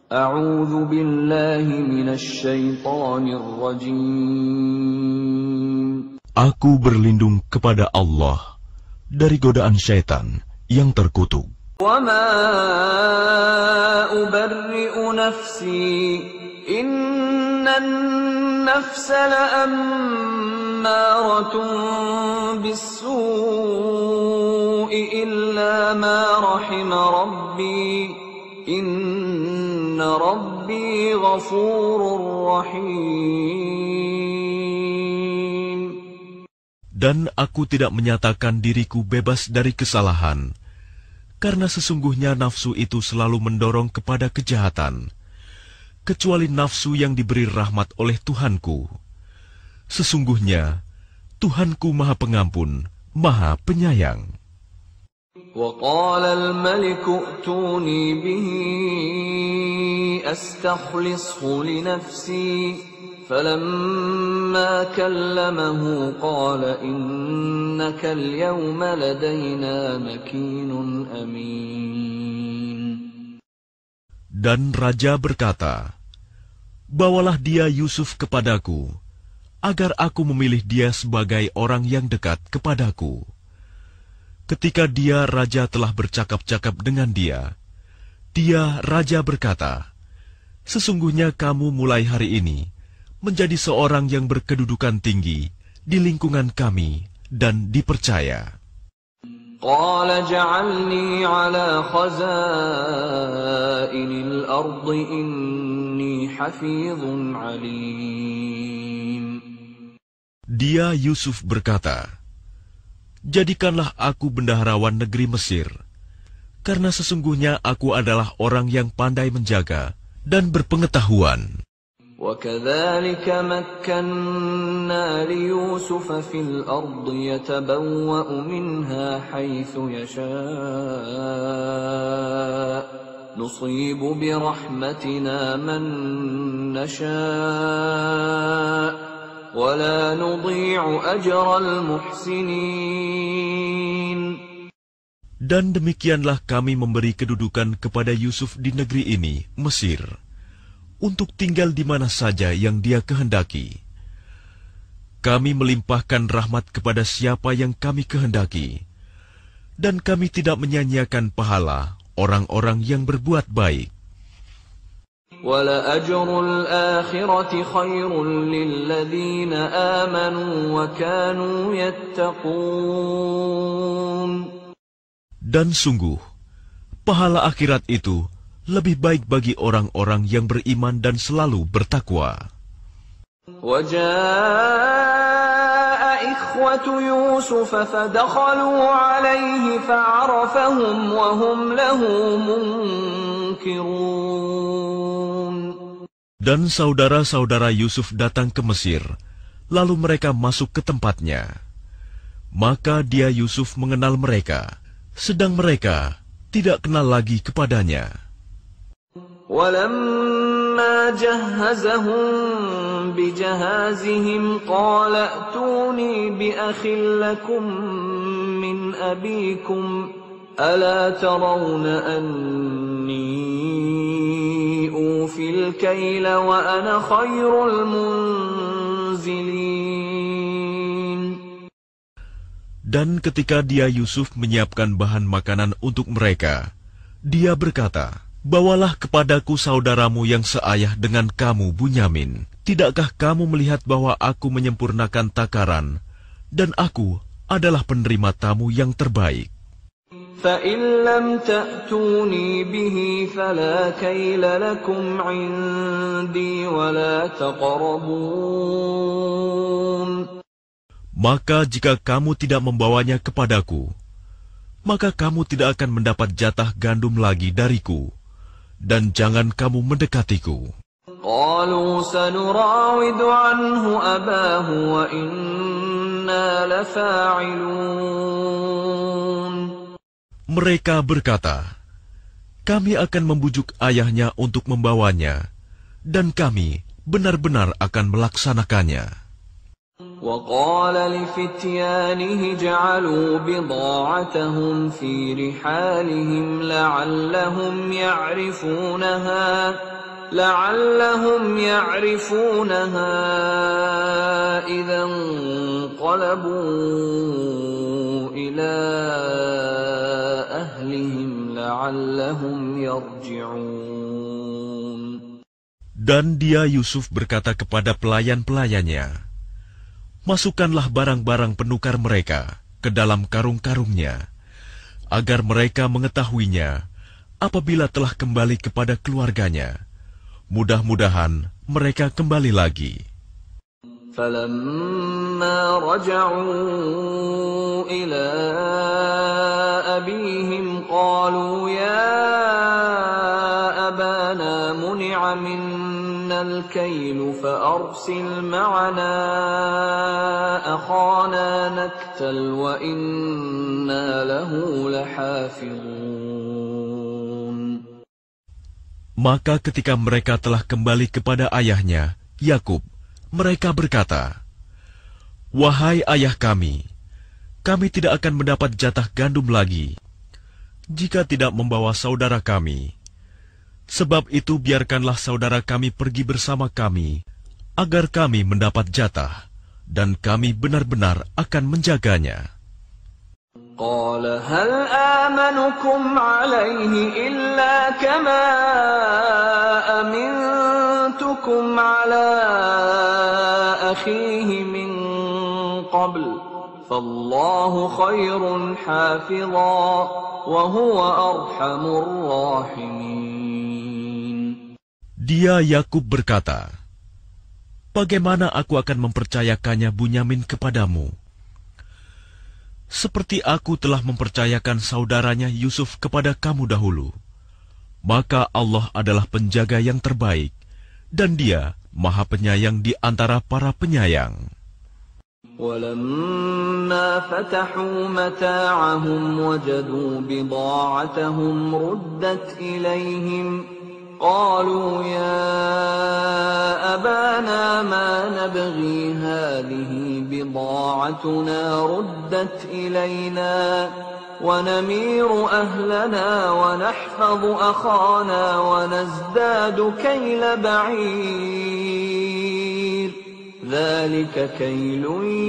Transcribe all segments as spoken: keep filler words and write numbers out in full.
A'udzu billahi minasy syaithanir rajim. Aku berlindung kepada Allah dari godaan syaitan yang terkutuk. Wa ma ubarri'u nafsi innan nafsa la'ammaratun bis-su'i illa ma rahima rabbi inna rabbi ghafurur rahim. Dan aku tidak menyatakan diriku bebas dari kesalahan, karena sesungguhnya nafsu itu selalu mendorong kepada kejahatan, kecuali nafsu yang diberi rahmat oleh Tuhanku. Sesungguhnya Tuhanku Maha Pengampun, Maha Penyayang. وَقَالَ الْمَلِكُ ائْتُونِي بِهِ أَسْتَخْلِصْهُ لِنَفْسِي فَلَمَّا كَلَّمَهُ قَالَ إِنَّكَ الْيَوْمَ لَدَيْنَا مَكِينٌ أَمِينٌ. Dan raja berkata, "Bawalah dia Yusuf kepadaku, agar aku memilih dia sebagai orang yang dekat kepadaku." Ketika dia, raja, telah bercakap-cakap dengan dia, dia, raja, berkata, "Sesungguhnya kamu mulai hari ini menjadi seorang yang berkedudukan tinggi di lingkungan kami dan dipercaya." Qala ja'alni 'ala khazainil ardi inni hafizun 'alim. Dia, Yusuf, berkata, "Jadikanlah aku bendaharawan negeri Mesir, karena sesungguhnya aku adalah orang yang pandai menjaga dan berpengetahuan." وَكَذَلِكَ مَكَّنَّا لِيُوسُفَ فِي الْأَرْضِ يَتَبَوَّأُ مِنْهَا حَيْثُ يَشَاءُ نُصِيبُ بِرَحْمَتِنَا مَن نَّشَاءُ وَلَا نُضِيعُ أَجْرَ الْمُحْسِنِينَ. Dan demikianlah kami memberi kedudukan kepada Yusuf di negeri ini, Mesir, untuk tinggal di mana saja yang dia kehendaki. Kami melimpahkan rahmat kepada siapa yang kami kehendaki, dan kami tidak menyanyiakan pahala orang-orang yang berbuat baik. وَلَأَجْرُ الْآخِرَةِ خَيْرٌ لِّلَّذِينَ آمَنُوا وَكَانُوا يَتَّقُونَ. Dan sungguh, pahala akhirat itu lebih baik bagi orang-orang yang beriman dan selalu bertakwa. وَجَاءَ إِخْوَةُ يُوسُفَ فَدَخَلُوا عَلَيْهِ فَعَرَفَهُمْ وَهُمْ لَهُ مُنكِرُونَ. Dan saudara-saudara Yusuf datang ke Mesir, lalu mereka masuk ke tempatnya. Maka dia, Yusuf, mengenal mereka, sedang mereka tidak kenal lagi kepadanya. وَلَمَّا جَهَّزَهُم بِجَهَازِهِمْ قَالَ ائْتُونِي بِأَخٍ لَّكُم مِّنْ أَبِيكُمْ أَلَا تَرَوْنَ أَنِّي أُوفِي الْكَيْلَ وَأَنَا خَيْرُ الْمُنزِلِينَ. Dan ketika dia, Yusuf, menyiapkan bahan makanan untuk mereka, dia berkata, "Bawalah kepadaku saudaramu yang seayah dengan kamu, Bunyamin. Tidakkah kamu melihat bahwa aku menyempurnakan takaran, dan aku adalah penerima tamu yang terbaik?" فَإِن لَّمْ تَأْتُونِي بِهِ فَلَا كَيْلَ لَكُمْ عِندِي وَلَا تَقْرَبُونَ. Maka jika kamu tidak membawanya kepadaku, maka kamu tidak akan mendapat jatah gandum lagi dariku, dan jangan kamu mendekatiku. قَالُوا سَنُرَاوِدُ عَنْهُ أَبَاهُ وَإِنَّا لَفَاعِلُونَ. Mereka berkata, "Kami akan membujuk ayahnya untuk membawanya, dan kami benar-benar akan melaksanakannya." وقال لفتيانه جعلوا بضاعتهم في رحالهم لعلهم يعرفونها لعلهم يعرفونها إذا انقلبوا إلى أهلهم لعلهم يرجعون. Dan dia Yusuf berkata kepada pelayan-pelayannya, "Masukkanlah barang-barang penukar mereka ke dalam karung-karungnya, agar mereka mengetahuinya apabila telah kembali kepada keluarganya. Mudah-mudahan mereka kembali lagi." فَلَمَّا رَجَعُوا إِلَى أَبِيهِمْ قَالُوا يَا أَبَانَا مُنِعَ مِنَّا الْكَيْلُ فَأَرْسِلْ مَعَنَا أَخَانَا نَكْتَلْ وَإِنَّا لَهُ لَحَافِظُونَ. Maka ketika mereka telah kembali kepada ayahnya, Yakub, mereka berkata, "Wahai ayah kami, kami tidak akan mendapat jatah gandum lagi jika tidak membawa saudara kami. Sebab itu biarkanlah saudara kami pergi bersama kami, agar kami mendapat jatah, dan kami benar-benar akan menjaganya." قال هل آمنكم عليه إلا كما أمنتكم على أخيه من قبل فالله خير حافظا وهو أرحم الراحمين. Dia Yakub berkata, "Bagaimana aku akan mempercayakannya Bunyamin kepadamu? Seperti aku telah mempercayakan saudaranya Yusuf kepada kamu dahulu. Maka Allah adalah penjaga yang terbaik, dan Dia Maha Penyayang di antara para penyayang." وَلَمَّا فَتَحُوا مَتَاعَهُمْ وَجَدُوا بِضَاعَتَهُمْ رُدَّتْ إِلَيْهِمْ قَالُوا يَا أَبَانَا مَا نَبْغِي هَذِهِ بِضَاعَتُنَا رُدَّتْ إِلَيْنَا وَنَمِيرُ أَهْلَنَا وَنَحْفَظُ أَخَانَا وَنَزْدَادُ كَيْلَ بَعِيرٍ ذَلِكَ كَيْلٌ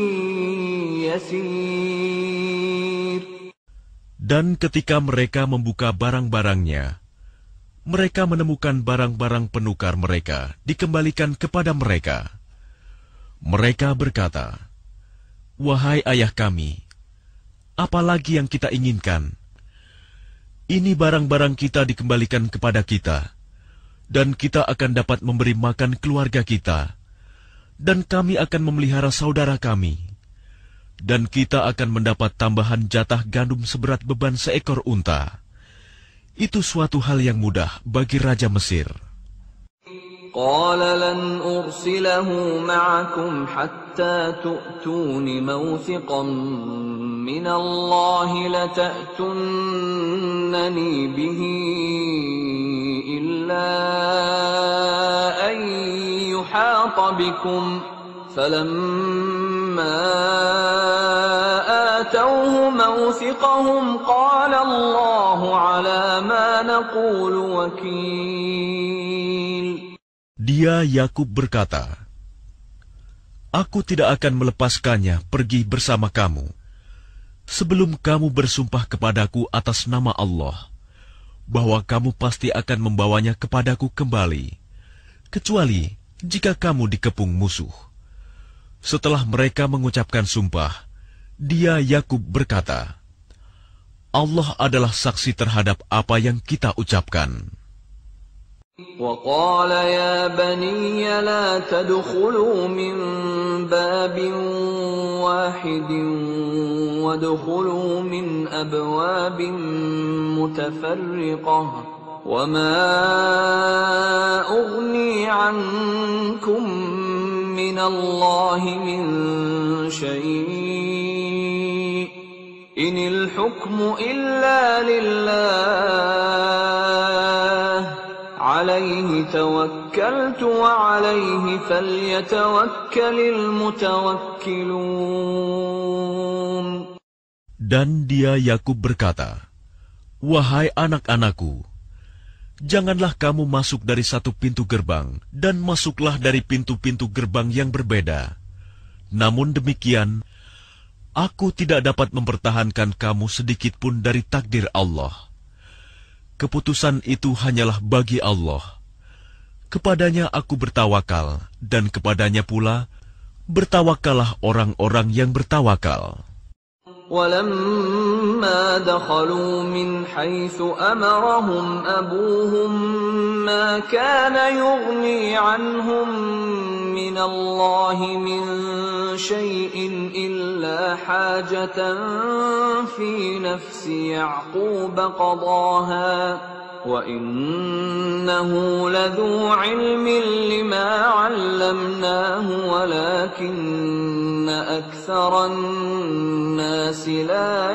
يَسِيرٌ. Dan ketika mereka membuka barang-barangnya, mereka menemukan barang-barang penukar mereka dikembalikan kepada mereka. Mereka berkata, "Wahai ayah kami, apa lagi yang kita inginkan? Ini barang-barang kita dikembalikan kepada kita, dan kita akan dapat memberi makan keluarga kita, dan kami akan memelihara saudara kami, dan kita akan mendapat tambahan jatah gandum seberat beban seekor unta. Itu suatu hal yang mudah bagi Raja Mesir." قال لن أرسله معكم حتى تؤتون موثقا من الله لتأتونني به إلا أن يحاط بكم فلما آتوه موثقهم قال الله على ما نقول وكيل. Dia Yakub berkata, "Aku tidak akan melepaskannya pergi bersama kamu sebelum kamu bersumpah kepadaku atas nama Allah bahwa kamu pasti akan membawanya kepadaku kembali, kecuali jika kamu dikepung musuh." Setelah mereka mengucapkan sumpah, dia Yakub berkata, "Allah adalah saksi terhadap apa yang kita ucapkan." وقال يا بني لا تدخلوا من باب واحد وادخلوا من أبواب متفرقة وما أغني عنكم من الله من شيء إن الحكم إلا لله عليه عليه توكلت وعليه فليتوكل المتوكلون. Dan dia Yakub berkata, "Wahai anak-anakku, janganlah kamu masuk dari satu pintu gerbang, dan masuklah dari pintu-pintu gerbang yang berbeda. Namun demikian, aku tidak dapat mempertahankan kamu sedikit pun dari takdir Allah. Keputusan itu hanyalah bagi Allah. Kepadanya aku bertawakal, dan kepadanya pula bertawakallah orang-orang yang bertawakal." ولما دخلوا من حيث أمرهم أبوهم ما كان يغني عنهم من الله من شيء إلا حاجة في نفس يعقوب قضاها وَإِنَّهُ لَذُو عِلْمٍ لِمَا عَلَّمْنَاهُ وَلَكِنَّ أَكْثَرَ النَّاسِ لَا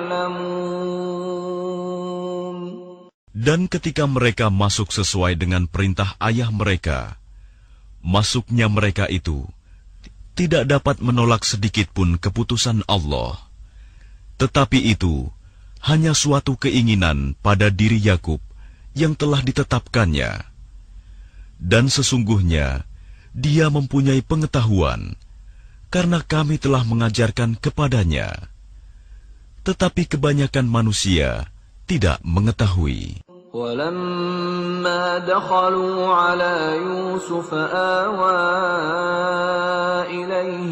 يَعْلَمُونَ. Dan ketika mereka masuk sesuai dengan perintah ayah mereka, masuknya mereka itu tidak dapat menolak sedikit pun keputusan Allah. Tetapi itu hanya suatu keinginan pada diri Yakub yang telah ditetapkannya. Dan sesungguhnya dia mempunyai pengetahuan, karena kami telah mengajarkan kepadanya. Tetapi kebanyakan manusia tidak mengetahui. وَلَمَّا دَخَلُوا عَلَى يُوسُفَ آوَى إِلَيْهِ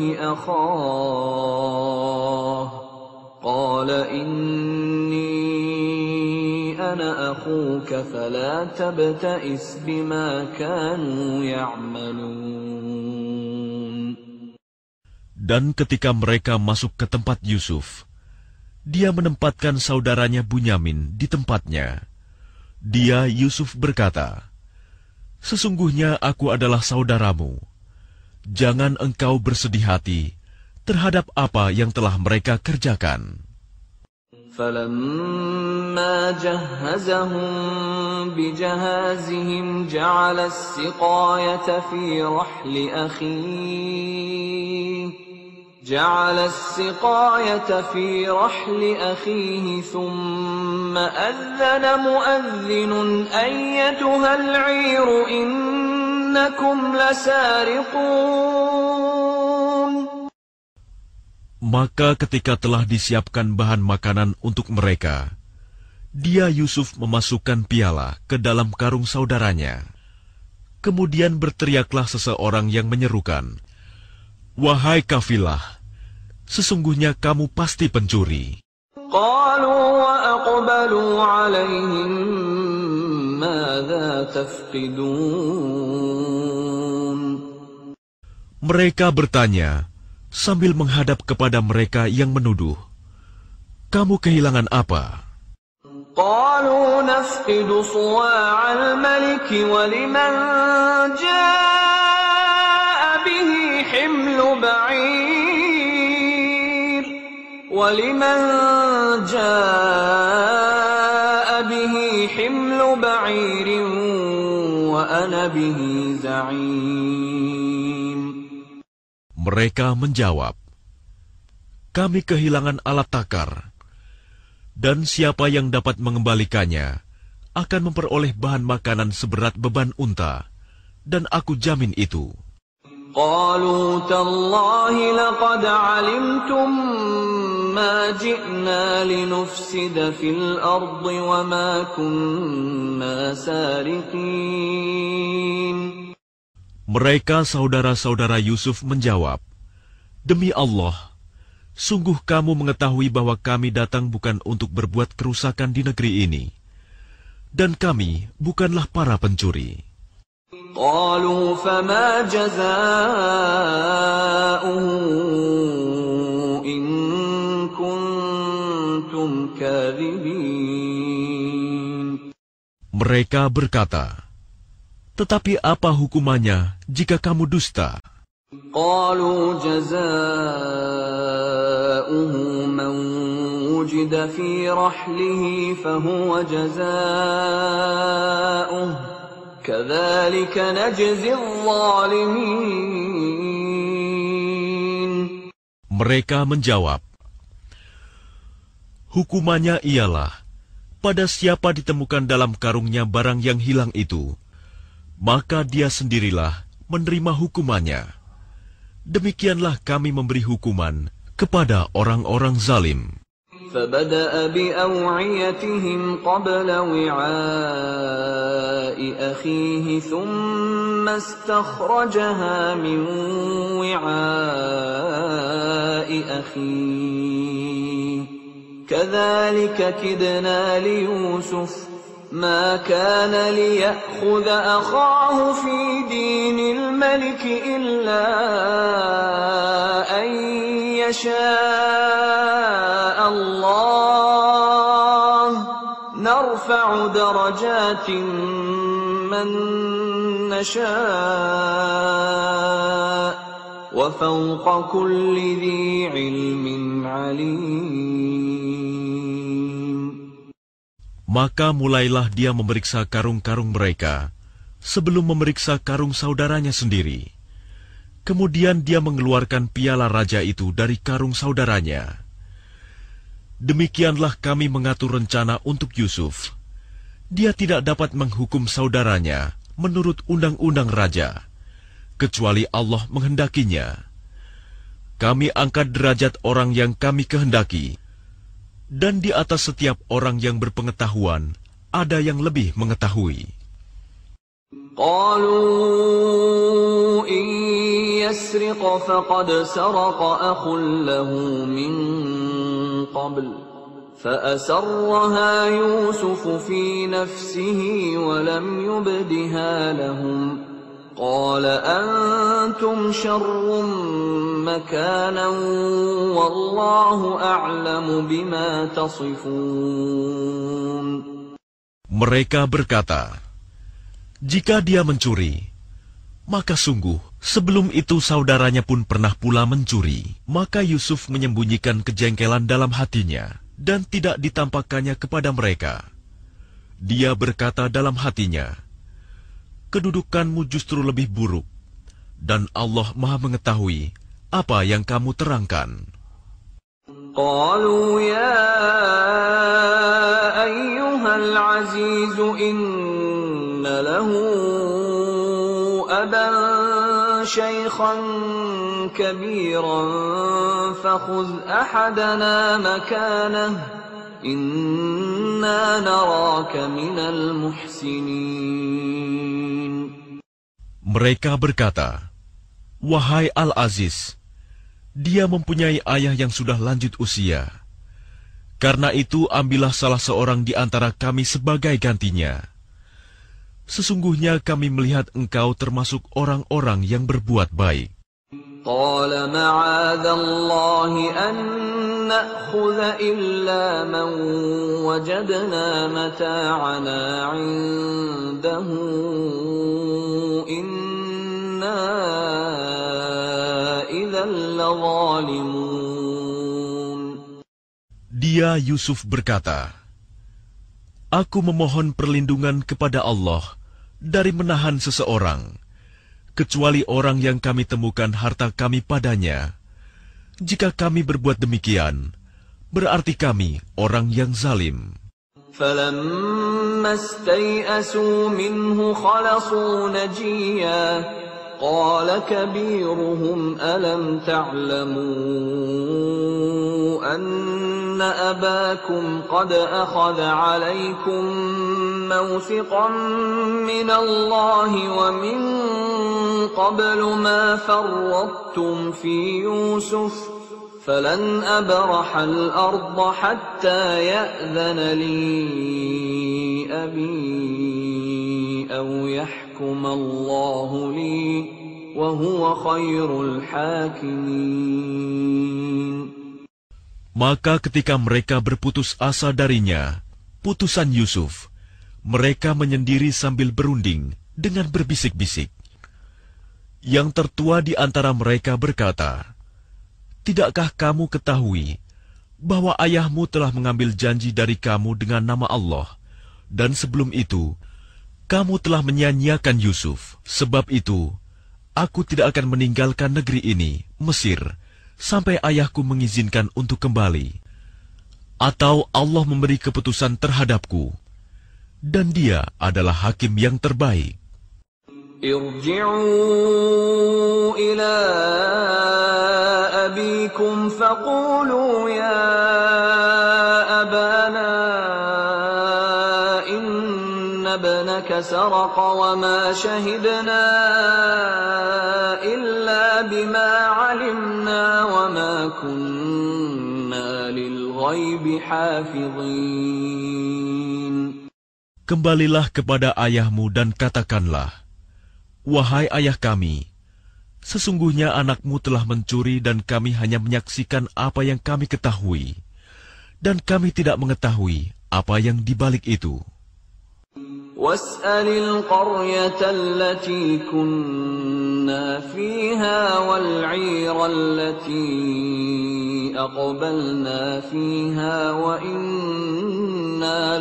أَخَاهُ قَالَ إِنِّي أَنَا أَخُوكَ فَلَا تَبْتَئِسْ بِمَا كَانُوا يَعْمَلُونَ. Dan ketika mereka masuk ke tempat Yusuf, dia menempatkan saudaranya Bunyamin di tempatnya. Dia, Yusuf, berkata, "Sesungguhnya aku adalah saudaramu. Jangan engkau bersedih hati terhadap apa yang telah mereka kerjakan." فَلَمَّا جَهَّزَهُم بِجَهَازِهِمْ جَعَلَ السِّقَايَةَ فِي رَحْلِ أَخِيهِ جعل السقاية في رحل أخيه ثم أذن مؤذن أيتها العير إنكم لسارقون. Maka ketika telah disiapkan bahan makanan untuk mereka, dia Yusuf memasukkan piala ke dalam karung saudaranya. Kemudian berteriaklah seseorang yang menyerukan, "Wahai kafilah, sesungguhnya kamu pasti pencuri." قالوا وأقبلوا عليهم ماذا تفقدون. Mereka bertanya sambil menghadap kepada mereka yang menuduh, "Kamu kehilangan apa?" قالوا نفقد صواع الملك ولمن جاء به حمل بعير ولمن جاء به حمل بعير وأنا به زعيم. Mereka menjawab, "Kami kehilangan alat takar, dan siapa yang dapat mengembalikannya akan memperoleh bahan makanan seberat beban unta, dan aku jamin itu." قالوا تالله لقد علمتم ما جئنا لنفسد في الأرض وما كنا سارقين. Mereka saudara-saudara Yusuf menjawab, "Demi Allah, sungguh kamu mengetahui bahwa kami datang bukan untuk berbuat kerusakan di negeri ini, dan kami bukanlah para pencuri." قالوا فما جزاؤه إن كنتم كاذبين. Mereka berkata, "Tetapi apa hukumannya jika kamu dusta?" قالوا جزاؤه من وجد في رحله فهو جزاؤه كذلك نجزي الظالمين. Mereka menjawab, hukumannya ialah, pada siapa ditemukan dalam karungnya barang yang hilang itu, maka dia sendirilah menerima hukumannya. Demikianlah kami memberi hukuman kepada orang-orang zalim. فبدأ بأوعيتهم قبل وعاء أخيه ثم استخرجها من وعاء أخيه كذلك كدنا ليوسف ما كان ليأخذ أخاه في دين الملك إلا أن يشاء الله نرفع درجات من نشاء وفوق كل ذي علم عليم. Maka mulailah dia memeriksa karung-karung mereka sebelum memeriksa karung saudaranya sendiri. Kemudian dia mengeluarkan piala raja itu dari karung saudaranya. Demikianlah kami mengatur rencana untuk Yusuf. Dia tidak dapat menghukum saudaranya menurut undang-undang raja, kecuali Allah menghendakinya. Kami angkat derajat orang yang kami kehendaki, dan di atas setiap orang yang berpengetahuan ada yang lebih mengetahui. قالوا إن يسرق فقد سرق أخ له من قبل فأسرها يوسف في نفسه ولم يبدها لهم قال أنتم شر مكانا والله أعلم بما تصفون. Mereka berkata, jika dia mencuri, maka sungguh sebelum itu saudaranya pun pernah pula mencuri. Maka Yusuf menyembunyikan kejengkelan dalam hatinya dan tidak ditampakkannya kepada mereka. Dia berkata dalam hatinya, kedudukanmu justru lebih buruk, dan Allah Maha mengetahui apa yang kamu terangkan. Qalu ya ayyuhal aziz inna lahu aban shaykhan kabiran fakhudh ahadana makanah inna naraka minal muhsinin. Mereka berkata, wahai Al-Aziz, dia mempunyai ayah yang sudah lanjut usia. Karena itu ambillah salah seorang di antara kami sebagai gantinya. Sesungguhnya kami melihat engkau termasuk orang-orang yang berbuat baik. Qala ma'adhallahi an na'khudha illa man wajadna mata'ana 'indahu inna idzal ladzalimun. Dia Yusuf berkata, aku memohon perlindungan kepada Allah dari menahan seseorang, kecuali orang yang kami temukan harta kami padanya. Jika kami berbuat demikian, berarti kami orang yang zalim. فَلَمَّا اسْتَيْأَسُوا مِنْهُ خَلَصُوا نَجِيًّا قَالَ كَبِيرُهُمْ أَلَمْ تَعْلَمُوا أَنَّ أَبَاكُمْ قَدْ أَخَذَ عَلَيْكُمْ مَوْثِقًا مِنَ اللَّهِ وَمِنْ قَبْلُ مَا فَرَّطْتُمْ فِي يُوسُفَ فَلَنْ أَبْرَحَ الْأَرْضَ حَتَّى يَأْذَنَ لِي أَبِي أَوْ يَحْكُمَ اللَّهُ لِي وَهُوَ خَيْرُ الْحَاكِمِينَ. Maka ketika mereka berputus asa darinya, putusan Yusuf, mereka menyendiri sambil berunding dengan berbisik-bisik. Yang tertua di antara mereka berkata, tidakkah kamu ketahui bahwa ayahmu telah mengambil janji dari kamu dengan nama Allah, dan sebelum itu, Kamu telah menyia-nyiakan Yusuf, sebab itu aku tidak akan meninggalkan negeri ini, Mesir, sampai ayahku mengizinkan untuk kembali. Atau Allah memberi keputusan terhadapku, dan Dia adalah hakim yang terbaik. Irji'u ila abikum faqulu ya abana inna ibnaka saraqa wa ma shahidna illa bima 'alimna wa ma kunna lil ghaibi hafidhin. Kembalilah kepada ayahmu dan katakanlah, wahai ayah kami, sesungguhnya anakmu telah mencuri dan kami hanya menyaksikan apa yang kami ketahui, dan kami tidak mengetahui apa yang dibalik itu. Was'alil qaryata allati kunna fiha wal 'ira allati aqbalna fiha wa inna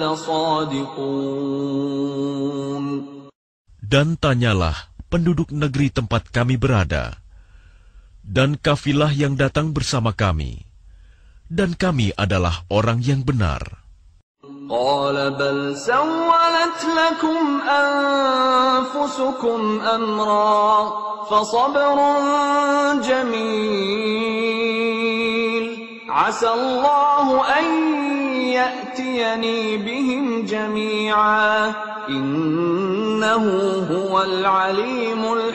lasadiqun. Dan tanyalah penduduk negeri tempat kami berada, dan kafilah yang datang bersama kami, dan kami adalah orang yang benar. Qala bal sawwalat lakum anfusukum amra fasabrun jamil asa Allahu an ya'tiyani bihim jami'a innahu huwal alimul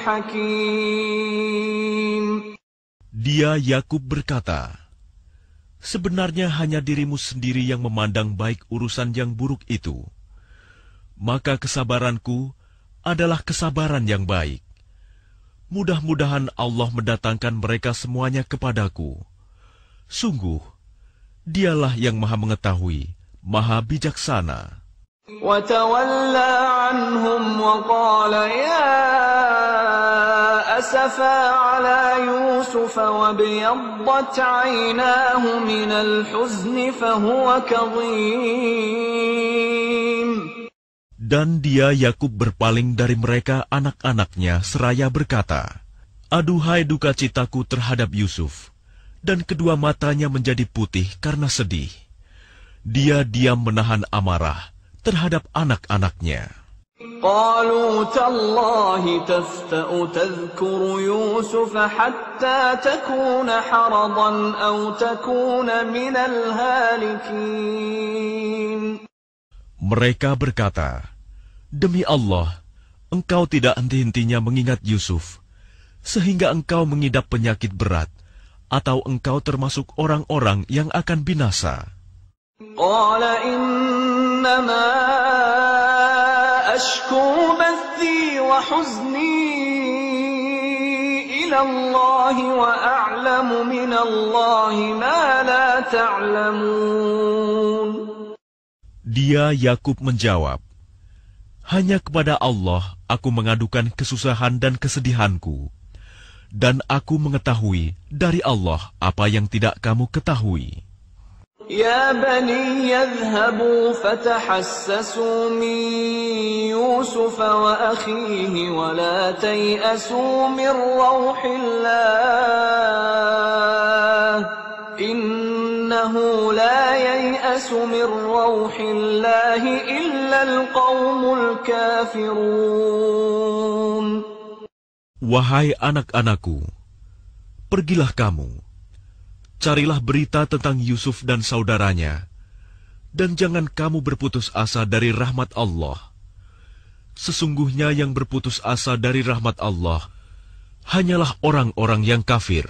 hakim. Dia Yakub berkata, sebenarnya hanya dirimu sendiri yang memandang baik urusan yang buruk itu. Maka kesabaranku adalah kesabaran yang baik. Mudah-mudahan Allah mendatangkan mereka semuanya kepadaku. Sungguh, Dialah yang Maha Mengetahui, Maha Bijaksana. وَتَوَلَّى عَنْهُمْ وَقَالَ يَا أَسَفَا عَلَى يُوسُفَ وَابْيَضَّتْ عَيْنَاهُ مِنَ الْحُزْنِ فَهُوَ كَظِيمٌ. Dan dia Yakub berpaling dari mereka anak-anaknya seraya berkata, aduhai duka citaku terhadap Yusuf, dan kedua matanya menjadi putih karena sedih. Dia diam menahan amarah terhadap anak-anaknya. قالوا تالله تفتأ تذكر يوسف حتى تكون حرضا أو تكون من الهالكين. Mereka berkata, demi Allah, engkau tidak henti-hentinya mengingat Yusuf, sehingga engkau mengidap penyakit berat, atau engkau termasuk orang-orang yang akan binasa. قال إنما أشكو بثي وحزني إلى الله وأعلم من الله ما لا تعلمون. Dia Yakub menjawab, hanya kepada Allah aku mengadukan kesusahan dan kesedihanku, dan aku mengetahui dari Allah apa yang tidak kamu ketahui. يا بني يذهبوا فتحسسوا من يوسف وأخيه ولا تيأسوا من روح الله إنه لا ييأس من روح الله إلا القوم الكافرون. Wahai anak-anakku, pergilah kamu, carilah berita tentang Yusuf dan saudaranya, dan jangan kamu berputus asa dari rahmat Allah. Sesungguhnya yang berputus asa dari rahmat Allah hanyalah orang-orang yang kafir.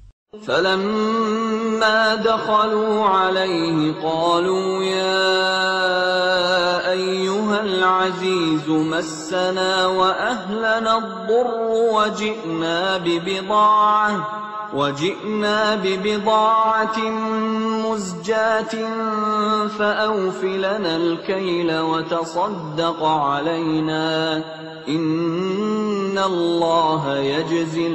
فَلَمَّا دَخَلُوا عَلَيْهِ قَالُوا يَا أَيُّهَا الْعَزِيزُ مَسَّنَا وَأَهْلَنَا الضُّرُّ وَجِئْنَا بِبِضَاعَةٍ وَجِئْنَا بِبِضَاعَةٍ مُزْجَاةٍ فَأَوْفِ لَنَا الْكَيْلَ وَتَصَدَّقْ عَلَيْنَا إِنَّ اللَّهَ يَجْزِي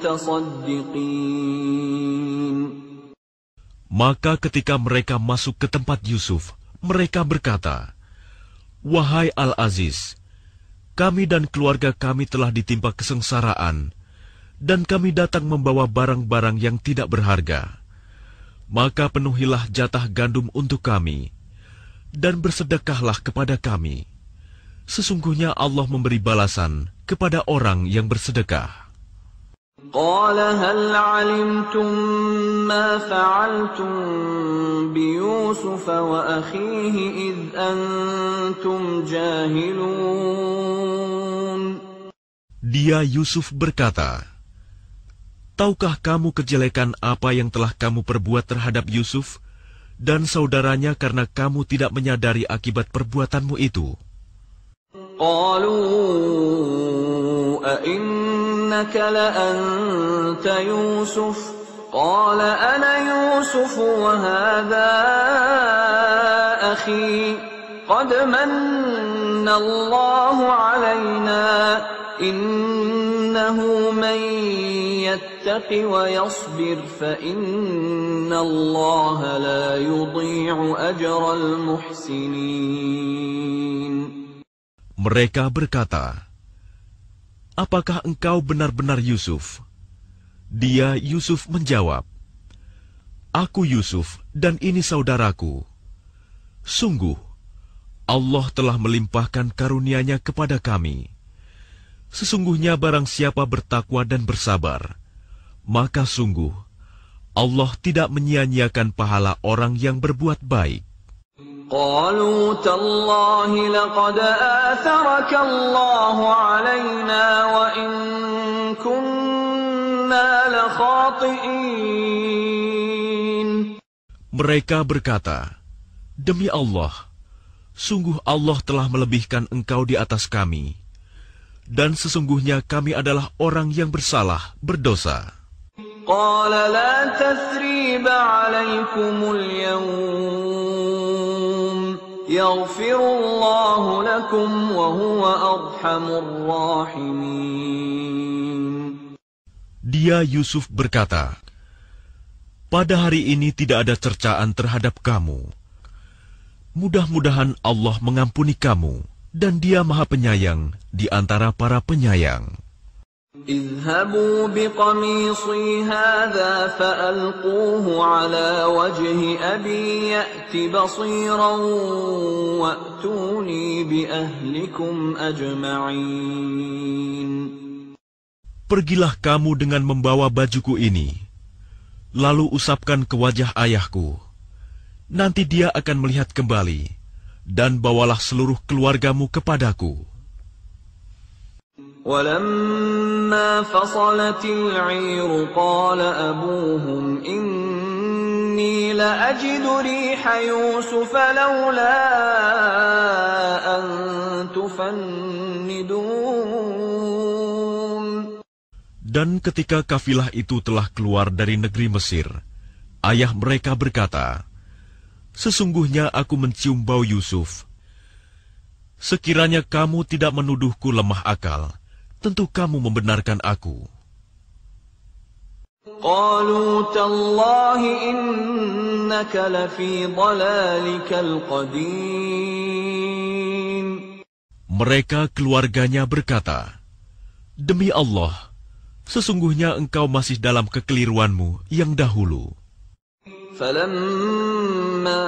الْمُتَصَدِّقِينَ. Maka ketika mereka masuk ke tempat Yusuf, mereka berkata, wahai Al-Aziz, kami dan keluarga kami telah ditimpa kesengsaraan, dan kami datang membawa barang-barang yang tidak berharga. Maka penuhilah jatah gandum untuk kami, dan bersedekahlah kepada kami. Sesungguhnya Allah memberi balasan kepada orang yang bersedekah. قال هل علمتم ما فعلتم بيوسف وأخيه إذ أنتم جاهلون. Dia Yusuf berkata, "Tahukah kamu kejelekan apa yang telah kamu perbuat terhadap Yusuf dan saudaranya karena kamu tidak menyadari akibat perbuatanmu itu?" قالوا أئنك لأنت يوسف قال أنا يوسف وهذا أخي قد من الله علينا إنه من يتق ويصبر فإن الله لا يضيع أجر المحسنين. Mereka berkata, "Apakah engkau benar-benar Yusuf?" Dia Yusuf menjawab, "Aku Yusuf dan ini saudaraku. Sungguh, Allah telah melimpahkan karunia-Nya kepada kami. Sesungguhnya barang siapa bertakwa dan bersabar, maka sungguh Allah tidak menyia-nyiakan pahala orang yang berbuat baik." قالوا تالله لقد آثرك الله علينا وإن كنا لخاطئين. Mereka berkata, "Demi Allah, sungguh Allah telah melebihkan engkau di atas kami, dan sesungguhnya kami adalah orang yang bersalah, berdosa." قال لا تثريب عليكم اليوم يغفر الله لكم وهو أرحم الراحمين. Dia Yusuf berkata, "Pada hari ini tidak ada cercaan terhadap kamu. Mudah-mudahan Allah mengampuni kamu, dan Dia Maha Penyayang di antara para penyayang." اذهبوا بقميصي هذا فألقوه على وجه أبي يأت بصيرا وأتوني بأهلكم أجمعين. Pergilah kamu dengan membawa bajuku ini, lalu usapkan ke wajah ayahku. Nanti dia akan melihat kembali, dan bawalah seluruh keluargamu kepadaku. ولما فصلت العير قال أبوهم إني لأجد ريح يوسف لولا أن تفندون. Dan ketika kafilah itu telah keluar dari negeri Mesir, ayah mereka berkata, "Sesungguhnya aku mencium bau Yusuf. Sekiranya kamu tidak menuduhku lemah akal, tentu kamu membenarkan aku." قالوا تالله إنك لفي ضلالك القديم. Mereka keluarganya berkata, "Demi Allah, sesungguhnya engkau masih dalam kekeliruanmu yang dahulu." فلما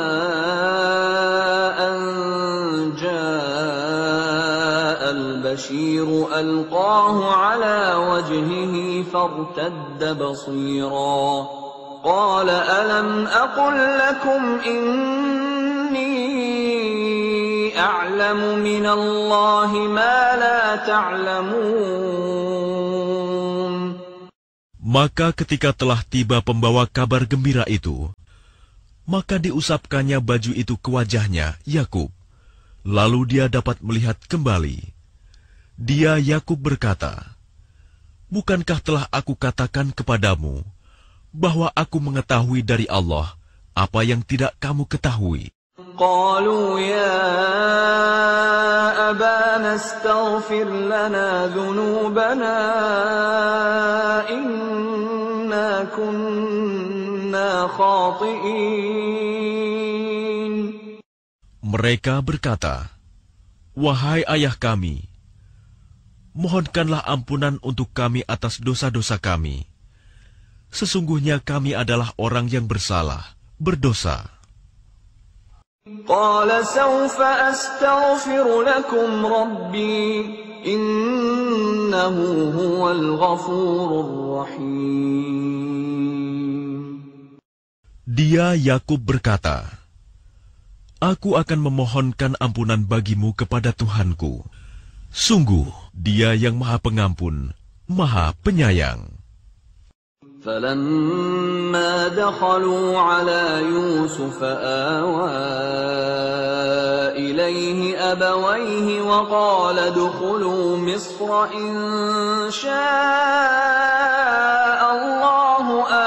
أن جاء البشير ألقاه على وجهه فارتد بصيرا قال ألم أقل لكم إني أعلم من الله ما لا تعلمون. Maka ketika telah tiba pembawa kabar gembira itu, maka diusapkannya baju itu ke wajahnya, Yakub. Lalu dia dapat melihat kembali. Dia Yakub berkata, "Bukankah telah aku katakan kepadamu bahwa aku mengetahui dari Allah apa yang tidak kamu ketahui?" قالوا يا أبانا استغفر لنا ذنوبنا إنا كنا خاطئين. Mereka berkata, "Wahai ayah kami, mohonkanlah ampunan untuk kami atas dosa-dosa kami. Sesungguhnya kami adalah orang yang bersalah, berdosa. قال سوف أستغفر لكم ربي إنه هو الغفور الرحيم. Dia Yakub berkata, Aku akan memohonkan ampunan bagimu kepada Tuhanku. Sungguh, Dia yang Maha Pengampun, Maha Penyayang. فَلَمَّا دَخَلُوا عَلَى يُوسُفَ آوَى إِلَيْهِ أَبَوَيْهِ وَقَالَ ادْخُلُوا مِصْرَ إِن شَاءَ اللَّهُ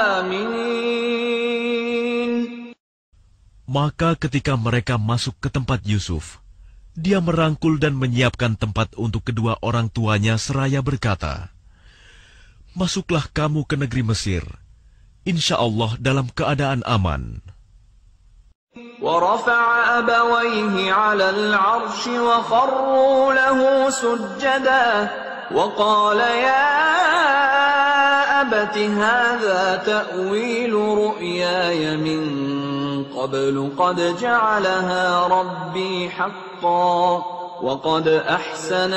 آمِنِينَ. Maka ketika mereka masuk ke tempat Yusuf, dia merangkul dan menyiapkan tempat untuk kedua orang tuanya seraya berkata, Masuklah kamu ke negeri Mesir, insya Allah dalam keadaan aman. وَرَفَعَ أَبَوَيْهِ عَلَى الْعَرْشِ وَخَرُّوا لَهُ سُجَّدًا وَقَالَ يَا أَبَتِ هَذَا تَأْوِيلُ رُؤْيَايَ مِن قَبْلُ قَدْ جَعَلَهَا رَبِّي حَقًّا وَقَدْ أَحْسَنَ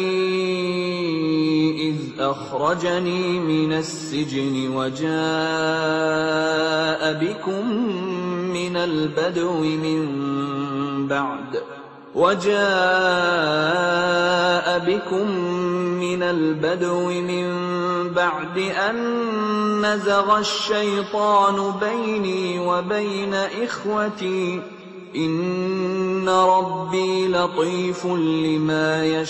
بِي إِذْ أَخْرَجَنِي مِنَ السِّجْنِ وَجَاءَ بِكُم مِّنَ الْبَدْوِ مِن بَعْدِ وَجَاءَ بِكُم مِّنَ الْبَدْوِ مِن بَعْدِ أَن نَّزَغَ الشَّيْطَانُ بَيْنِي وَبَيْنَ إِخْوَتِي إِنَّ رَبِّي لَطِيفٌ لِمَا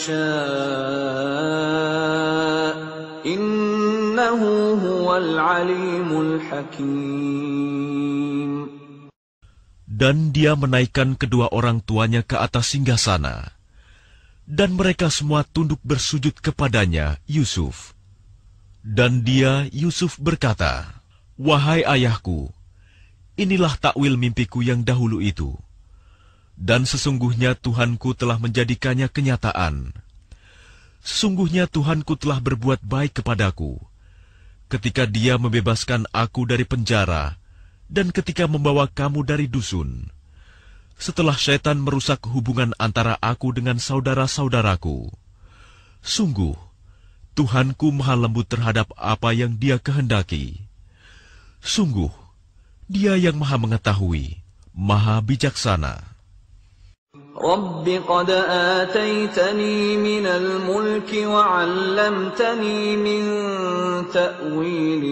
يَشَاءُ إِنَّهُ هُوَ الْعَلِيمُ الْحَكِيمُ. Dan dia menaikkan kedua orang tuanya ke atas singgasana, dan mereka semua tunduk bersujud kepadanya, Yusuf. Dan dia, Yusuf berkata, Wahai ayahku, inilah takwil mimpiku yang dahulu itu. Dan sesungguhnya Tuhanku telah menjadikannya kenyataan. Sesungguhnya Tuhanku telah berbuat baik kepadaku, ketika Dia membebaskan aku dari penjara, dan ketika membawa kamu dari dusun, setelah syaitan merusak hubungan antara aku dengan saudara-saudaraku. Sungguh, Tuhanku maha lembut terhadap apa yang Dia kehendaki. Sungguh, Dia yang maha mengetahui, maha bijaksana. رب قد آتيتني من الملك وعلمتني من تأويل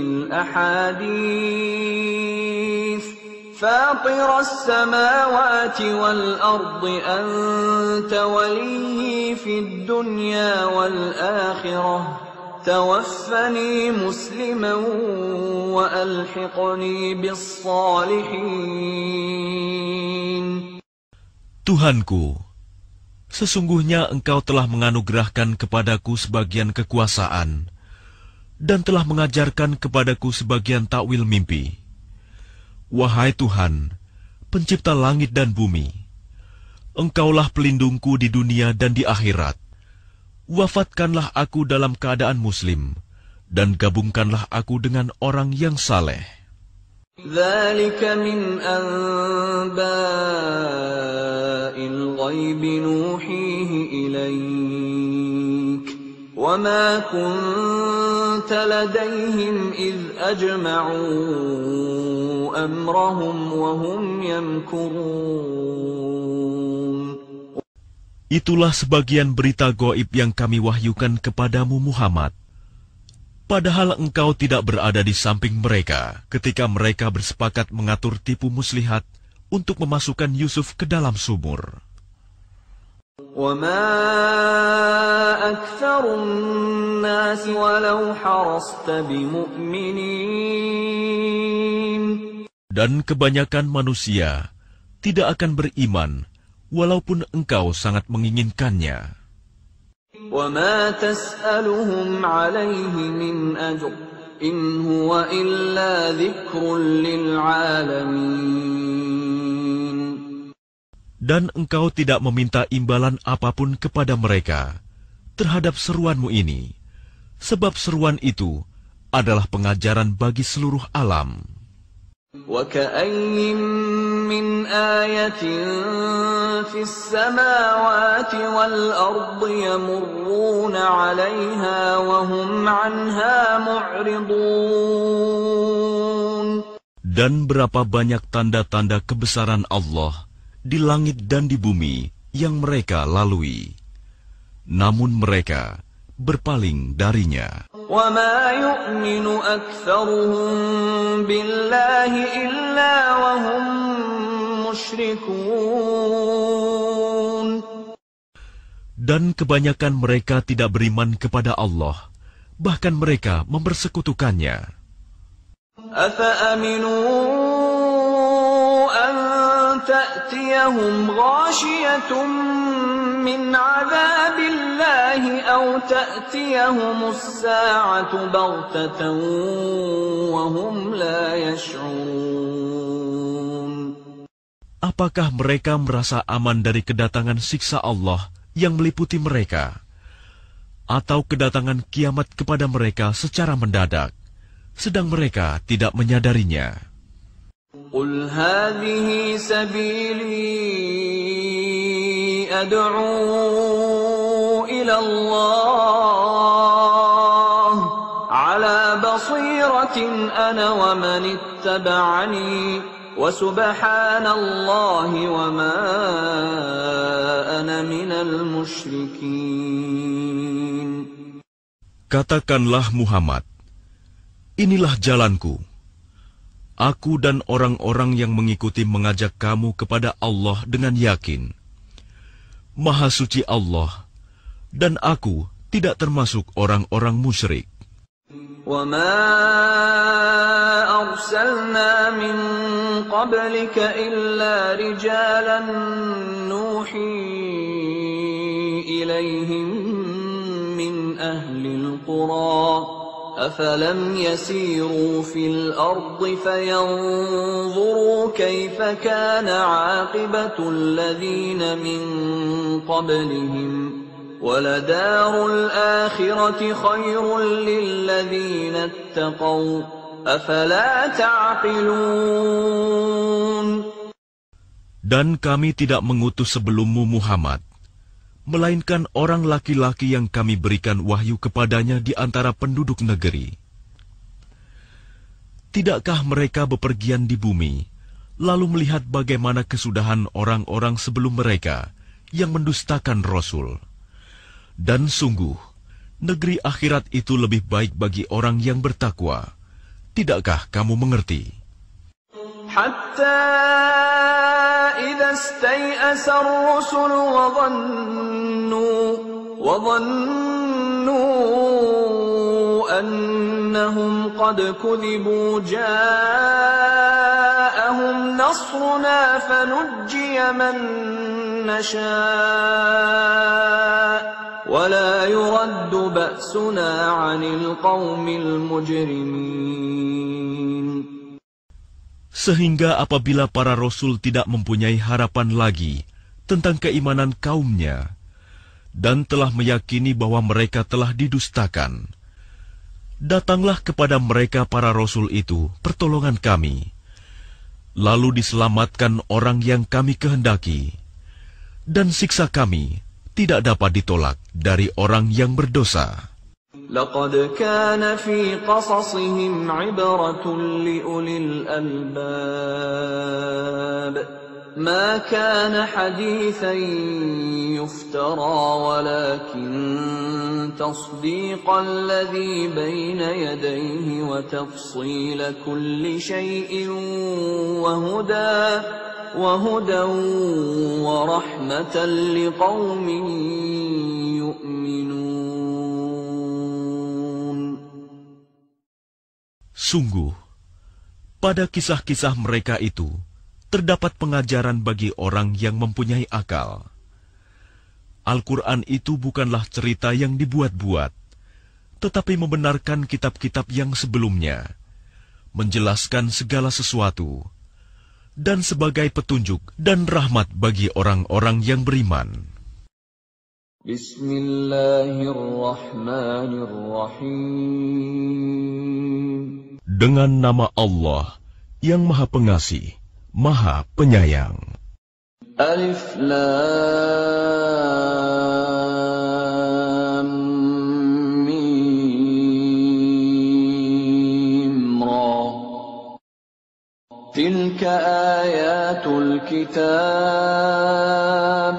الأحاديث فاطر السماوات والأرض أنت ولي في الدنيا والآخرة توفني مسلما وألحقني بالصالحين. Tuhanku, sesungguhnya Engkau telah menganugerahkan kepadaku sebagian kekuasaan dan telah mengajarkan kepadaku sebagian takwil mimpi. Wahai Tuhan, pencipta langit dan bumi, Engkaulah pelindungku di dunia dan di akhirat. Wafatkanlah aku dalam keadaan muslim, dan gabungkanlah aku dengan orang yang saleh. ذلك من أنباء الغيب نوحيه إليك وما كنت لديهم إذ أجمعوا أمرهم وهم يمكرون. Itulah sebagian berita gaib yang kami wahyukan kepadamu Muhammad. Padahal engkau tidak berada di samping mereka ketika mereka bersepakat mengatur tipu muslihat untuk memasukkan Yusuf ke dalam sumur. وَمَا أَكْثَرُ النَّاسِ وَلَوْ حَرَصْتَ بِمُؤْمِنِينَ. Dan kebanyakan manusia tidak akan beriman walaupun engkau sangat menginginkannya. وَمَا تَسْأَلُهُمْ عَلَيْهِ مِنْ أَجْرٍ إِنْ هُوَ إِلَّا ذِكْرٌ لِلْعَالَمِينَ. Dan engkau tidak meminta imbalan apapun kepada mereka, terhadap seruanmu ini, sebab seruan itu adalah pengajaran bagi seluruh alam. وَكَأَيِّن مِّنْ آيَةٍ فِي السَّمَاوَاتِ وَالْأَرْضِ يَمُرُّونَ عَلَيْهَا وَهُمْ عَنْهَا مُعْرِضُونَ. Dan berapa banyak tanda-tanda kebesaran Allah di langit dan di bumi yang mereka lalui, namun mereka berpaling darinya. وَمَا يُؤْمِنُ أَكْثَرُهُم بِاللَّهِ إِلَّا وَهُم مُشْرِكُونَ. Dan kebanyakan mereka tidak beriman kepada Allah, bahkan mereka mempersekutukannya. أَفَأَمِنُوا أَن تَأْتِيَهُمْ غَاشِيَةٌ مِّنْ عَذَابِ اللَّهِ أَوْ تَأْتِيَهُمُ السَّاعَةُ بَغْتَةً وَهُمْ لَا يَشْعُرُونَ. Apakah mereka merasa aman dari kedatangan siksa Allah yang meliputi mereka, atau kedatangan kiamat kepada mereka secara mendadak, sedang mereka tidak menyadarinya? قُلْ هَٰذِهِ سَبِيلِي أَدْعُو إِلَى اللَّهِ عَلَىٰ بَصِيرَةٍ أَنَا وَمَنِ اتَّبَعَنِي وَسُبْحَانَ اللَّهِ وَمَا أَنَا مِنَ الْمُشْرِكِينَ. Katakanlah Muhammad, inilah jalanku. Aku dan orang-orang yang mengikuti mengajak kamu kepada Allah dengan yakin. Maha suci Allah, dan aku tidak termasuk orang-orang musyrik. وَمَا أَرْسَلْنَا مِن قَبْلِكَ إِلَّا رِجَالًا نُّوحِي إِلَيْهِم مِّنْ أَهْلِ الْقُرَىٰ أَفَلَمْ يَسِيرُوا فِي الْأَرْضِ فَيَنظُرُوا كَيْفَ كَانَ عَاقِبَةُ الَّذِينَ مِن قَبْلِهِمْ وَلَدَارُ الْآخِرَةِ خَيْرٌ لِّلَّذِينَ اتَّقَوْا أَفَلَا تَعْقِلُونَ. Dan kami tidak mengutus sebelummu Muhammad, melainkan orang laki-laki yang kami berikan wahyu kepadanya di antara penduduk negeri. Tidakkah mereka bepergian di bumi, lalu melihat bagaimana kesudahan orang-orang sebelum mereka yang mendustakan Rasul? Dan sungguh, negeri akhirat itu lebih baik bagi orang yang bertakwa. Tidakkah kamu mengerti? حتى إذا استيأس الرسل وظنوا وظنوا أنهم قد كذبوا جاءهم نصرنا فنجي من نشاء ولا يرد بأسنا عن القوم المجرمين. Sehingga apabila para rasul tidak mempunyai harapan lagi tentang keimanan kaumnya dan telah meyakini bahwa mereka telah didustakan, datanglah kepada mereka para rasul itu pertolongan kami, lalu diselamatkan orang yang kami kehendaki, dan siksa kami tidak dapat ditolak dari orang yang berdosa. لقد كان في قصصهم عبرة لأولي الألباب ما كان حديثا يفترى ولكن تصديق الذي بين يديه وتفصيل كل شيء وهدى وهدى ورحمة لقوم يؤمنون. Sungguh, pada kisah-kisah mereka itu terdapat pengajaran bagi orang yang mempunyai akal. Al-Quran itu bukanlah cerita yang dibuat-buat, tetapi membenarkan kitab-kitab yang sebelumnya, menjelaskan segala sesuatu, dan sebagai petunjuk dan rahmat bagi orang-orang yang beriman. Bismillahirrahmanirrahim. Dengan nama Allah yang Maha Pengasih, Maha Penyayang. Alif Lam Mim Ra. Tilka ayatul kitab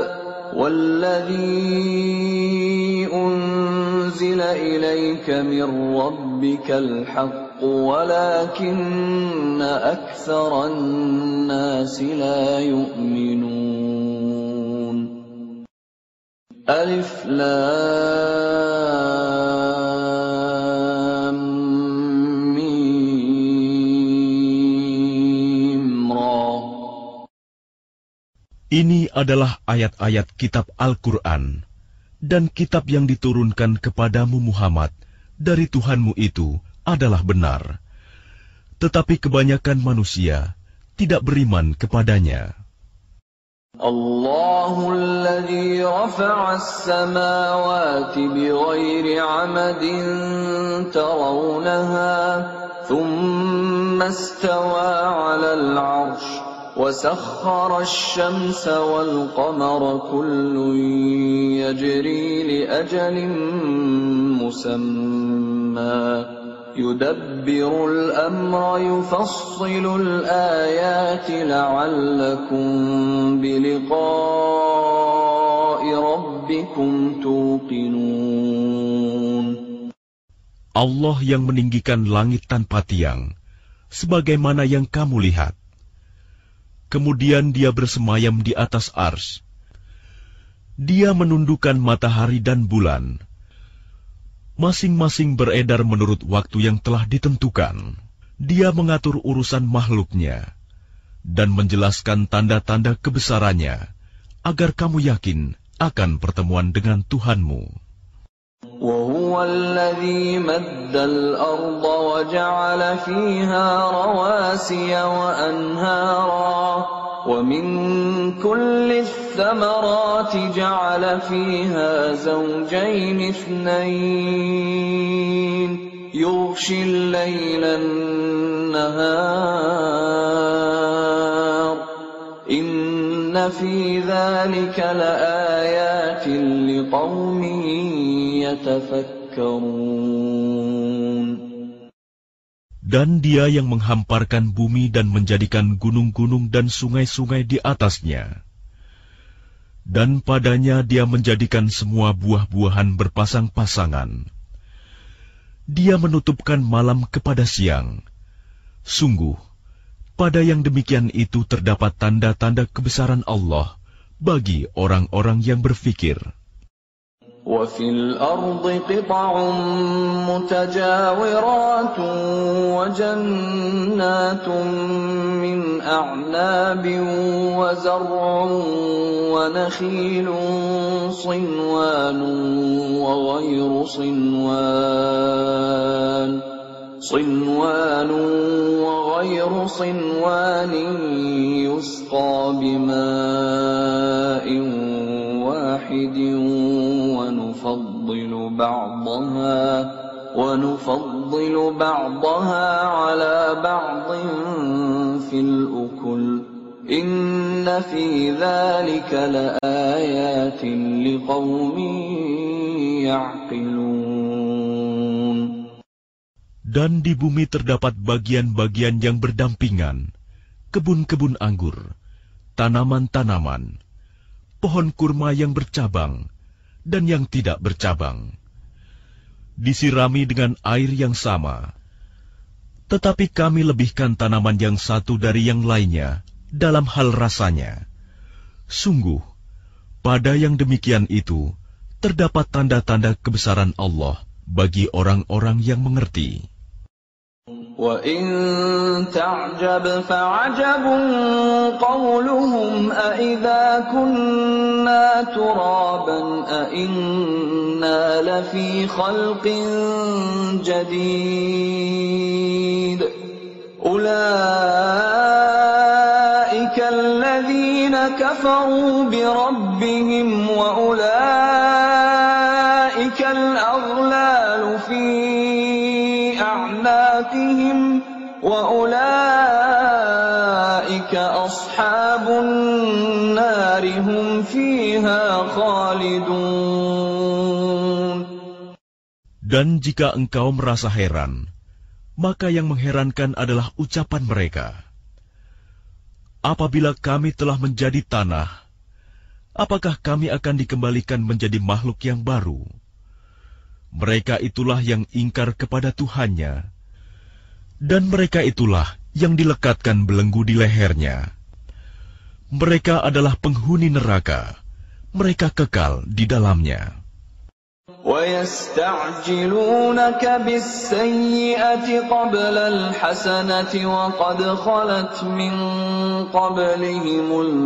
والذي أنزل إليك من ربك الحق ولكن أكثر الناس لا يؤمنون ألف لام ميم را. Ini adalah ayat-ayat kitab Al-Quran dan kitab yang diturunkan kepadamu Muhammad dari Tuhanmu itu adalah benar. Tetapi kebanyakan manusia tidak beriman kepadanya. Allahul ladzi rafa'a as-samawati bighairi 'amadin tarawnaha thumma istawa 'alal 'arsy وسخر الشمس والقمر كل يجري لأجل مسمى يدبر الأمر يفصل الآيات لعلكم بلقاء ربكم توقنون. Allah yang meninggikan langit tanpa tiang, sebagaimana yang kamu lihat. Kemudian dia bersemayam di atas ars. Dia menundukkan matahari dan bulan. Masing-masing beredar menurut waktu yang telah ditentukan. Dia mengatur urusan makhluknya dan menjelaskan tanda-tanda kebesarannya agar kamu yakin akan pertemuan dengan Tuhanmu. وَهُوَ الَّذِي مَدَّ الْأَرْضَ وَجَعَلَ فِيهَا رَوَاسِيَ وَأَنْهَارًا وَمِنْ كُلِّ الثَّمَرَاتِ جَعَلَ فِيهَا زَوْجَيْنِ اثْنَيْنِ يُغْشِي اللَّيْلَ النَّهَارَ إِنَّ فِي ذَلِكَ لَآيَاتٍ لِقَوْمٍ يَتَفَكَّرُونَ. Dan dia yang menghamparkan bumi dan menjadikan gunung-gunung dan sungai-sungai di atasnya. Dan padanya dia menjadikan semua buah-buahan berpasang-pasangan. Dia menutupkan malam kepada siang. Sungguh, pada yang demikian itu terdapat tanda-tanda kebesaran Allah bagi orang-orang yang berfikir. وَفِي الْأَرْضِ قِطَعٌ مُتَجَاوِرَاتٌ وَجَنَّاتٌ مِّنْ أَعْنَابٍ وَزَرْعٌ وَنَخِيلٌ صِنْوَانٌ وَغَيْرُ صِنْوَانٍ صِنْوَانٌ وَغَيْرُ صِنْوَانٍ يُسْقَى بِمَاءٍ واحد ونفضل بعضها ونفضل بعضها على بعض في الأكل إن في ذلك لآيات لقوم يعقلون. Dan di bumi terdapat bagian-bagian yang berdampingan, kebun-kebun anggur, tanaman-tanaman, pohon kurma yang bercabang dan yang tidak bercabang, disirami dengan air yang sama. Tetapi kami lebihkan tanaman yang satu dari yang lainnya dalam hal rasanya. Sungguh, pada yang demikian itu terdapat tanda-tanda kebesaran Allah bagi orang-orang yang mengerti. وَإِن تَعْجَبْ فَعَجَبٌ قَوْلُهُمْ أَإِذَا كُنَّا تُرَابًا أَإِنَّا لَفِي خَلْقٍ جَدِيدٍ أُولَئِكَ الَّذِينَ كَفَرُوا بِرَبِّهِمْ وَأُولَئِكَ سيئاتهم وأولئك أصحاب النار هم فيها خالدون. Dan jika engkau merasa heran, maka yang mengherankan adalah ucapan mereka. Apabila kami telah menjadi tanah, apakah kami akan dikembalikan menjadi makhluk yang baru? Mereka itulah yang ingkar kepada Tuhannya, dan mereka itulah yang dilekatkan belenggu di lehernya. Mereka adalah penghuni neraka, mereka kekal di dalamnya. وَيَسْتَعْجِلُونَكَ بِالسَّيِّئَةِ قَبْلَ الْحَسَنَةِ وَقَدْ خَلَتْ مِنْ قَبْلِهِمُ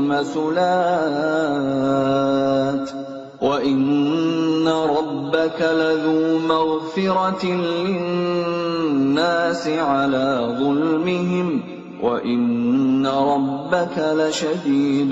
الْمَثُلَاتُ وَإِنَّ رَبَّكَ لَذُو مَغْفِرَةٍ لِلنَّاسِ عَلَى ظُلْمِهِمْ وَإِنَّ رَبَّكَ لَشَدِيدُ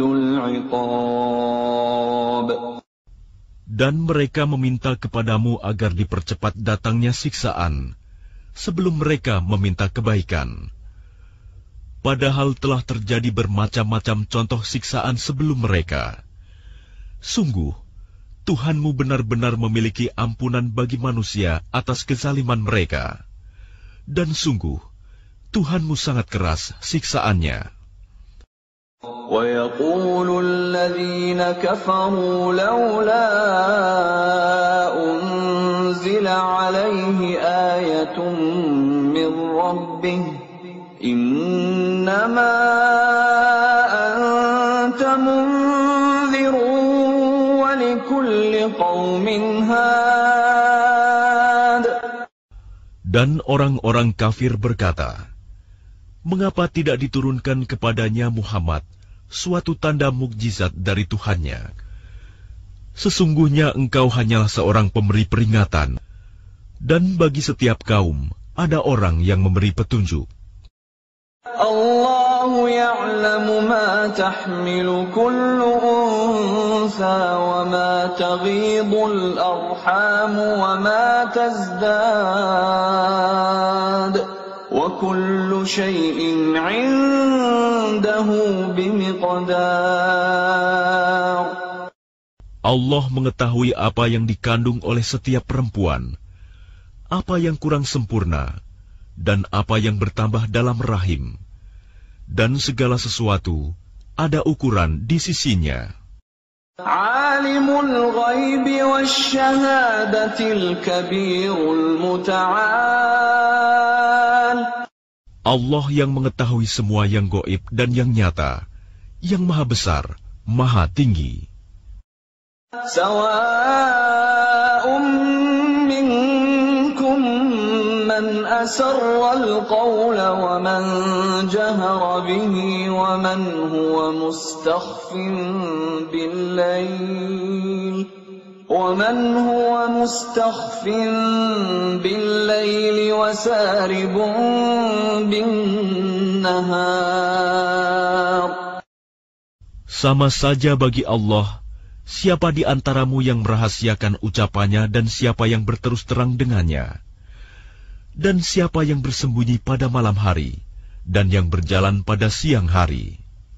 الْعِقَابِ. Dan mereka meminta kepadamu agar dipercepat datangnya siksaan, sebelum mereka meminta kebaikan. Padahal telah terjadi bermacam-macam contoh siksaan sebelum mereka. Sungguh, Tuhanmu benar-benar memiliki ampunan bagi manusia atas kezaliman mereka. Dan sungguh, Tuhanmu sangat keras siksaannya. وَيَقُولُ الَّذِينَ كَفَرُوا لَوْلَا أُنْزِلَ عَلَيْهِ آيَةٌ مِّن رَّبِّهِ إِنَّمَا أَنْتَ مُنذِرٌ وَلِكُلِّ قَوْمٍ هَادٍ. Dan orang-orang kafir berkata, mengapa tidak diturunkan kepadanya Muhammad suatu tanda mukjizat dari Tuhannya? Sesungguhnya engkau hanyalah seorang pemberi peringatan, dan bagi setiap kaum ada orang yang memberi petunjuk. Allahu ya'lamu ma tahmilu kullu unsa wa ma taghidul arham wa ma tazdad. وَكُلُّ شَيْءٍ عِندَهُ بِمِقْدَارٍ. Allah mengetahui apa yang dikandung oleh setiap perempuan, apa yang kurang sempurna, dan apa yang bertambah dalam rahim. Dan segala sesuatu ada ukuran di sisinya. Alimul ghaibi wasyahadatil kabirul muta'al. Allah yang mengetahui semua yang gaib dan yang nyata, yang maha besar, maha tinggi. Sawa'un minkum man asarra al-qawla wa man jahara bihi wa man huwa mustakhfin bil-layl wa man huwa mustakhfin bil-layli wa saribun bin-nahar. Sama saja bagi Allah, siapa di antaramu yang merahasiakan ucapannya dan siapa yang berterus terang dengannya, dan siapa yang bersembunyi pada malam hari dan yang berjalan pada siang hari.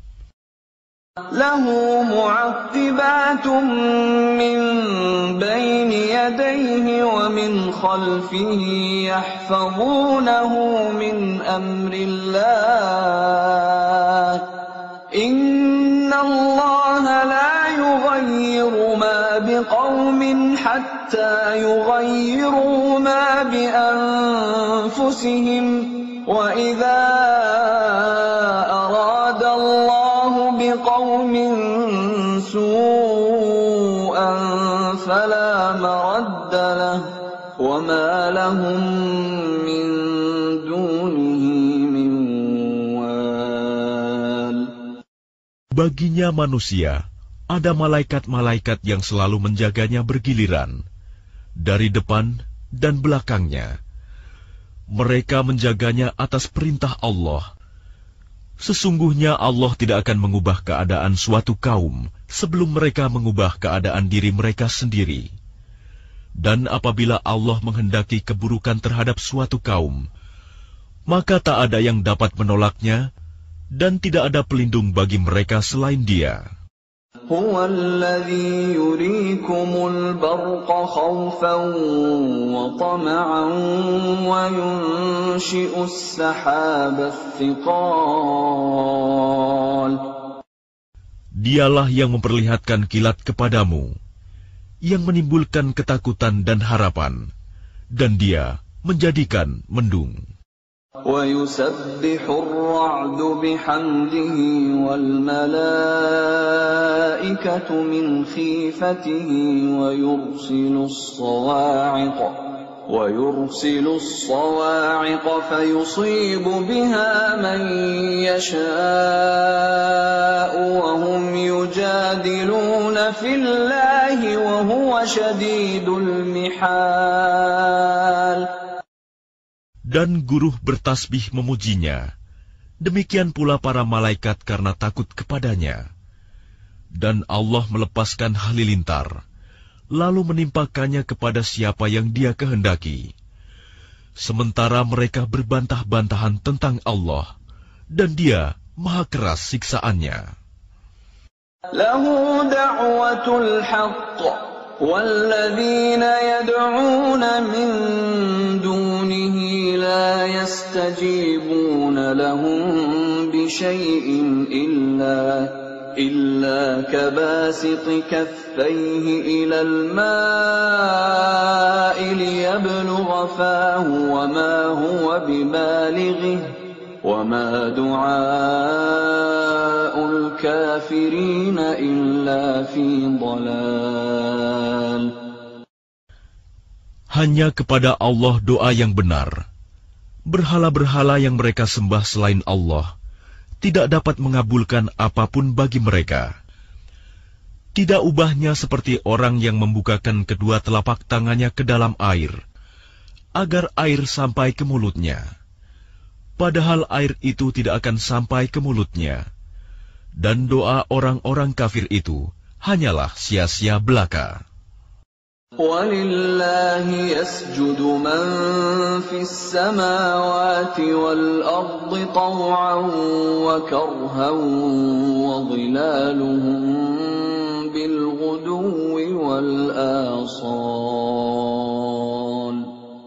Lahu mu'aqqibatun min bayni yadayhi wa min khalfihi yahfazunahu min amrillah. Inna Allah la yughayyiru ma biqawmin hatta yughayyiru ma bi anfusihim wa idza arada Allah biqawmin su'an fala maradda lahu wa ma lahum min dunihi min wal. Baginya manusia ada malaikat-malaikat yang selalu menjaganya bergiliran, dari depan dan belakangnya. Mereka menjaganya atas perintah Allah. Sesungguhnya Allah tidak akan mengubah keadaan suatu kaum sebelum mereka mengubah keadaan diri mereka sendiri. Dan apabila Allah menghendaki keburukan terhadap suatu kaum, maka tak ada yang dapat menolaknya, dan tidak ada pelindung bagi mereka selain Dia. هو الذي يريكم البرق خوفا وطمعا وينشئ السحاب الثقال. Dialah yang memperlihatkan kilat kepadamu, yang menimbulkan ketakutan dan harapan, dan Dia menjadikan mendung. وَيُسَبِّحُ الرَّعْدُ بِحَمْدِهِ وَالْمَلَائِكَةُ مِنْ خِيفَتِهِ وَيُرْسِلُ الصَّوَاعِقَ وَيُرْسِلُ الصَّوَاعِقَ فَيُصِيبُ بِهَا مَن يَشَاءُ وَهُمْ يُجَادِلُونَ فِي اللَّهِ وَهُوَ شَدِيدُ الْمِحَالِ. Dan guruh bertasbih memujinya, demikian pula para malaikat karena takut kepadanya. Dan Allah melepaskan halilintar, lalu menimpakannya kepada siapa yang Dia kehendaki. Sementara mereka berbantah-bantahan tentang Allah, dan Dia maha keras siksaannya. Lahu da'watul haqq, walladzina yad'una min dunihi لا يستجيبون لهم بشيء إلا إلا كباسط كفيه إلى الماء ليبلغ فاه وما هو ببالغه وما دعاء الكافرين إلا في ضلال. Hanya kepada Allah doa yang benar. Berhala-berhala yang mereka sembah selain Allah tidak dapat mengabulkan apapun bagi mereka. Tidak ubahnya seperti orang yang membukakan kedua telapak tangannya ke dalam air, agar air sampai ke mulutnya. Padahal air itu tidak akan sampai ke mulutnya. Dan doa orang-orang kafir itu hanyalah sia-sia belaka. وَلِلَّهِ يَسْجُدُ مَن فِي السَّمَاوَاتِ وَالْأَرْضِ طَوْعًا وَكَرْهًا وَظِلَالُهُم بِالْغُدُوِّ وَالْآصَالِ.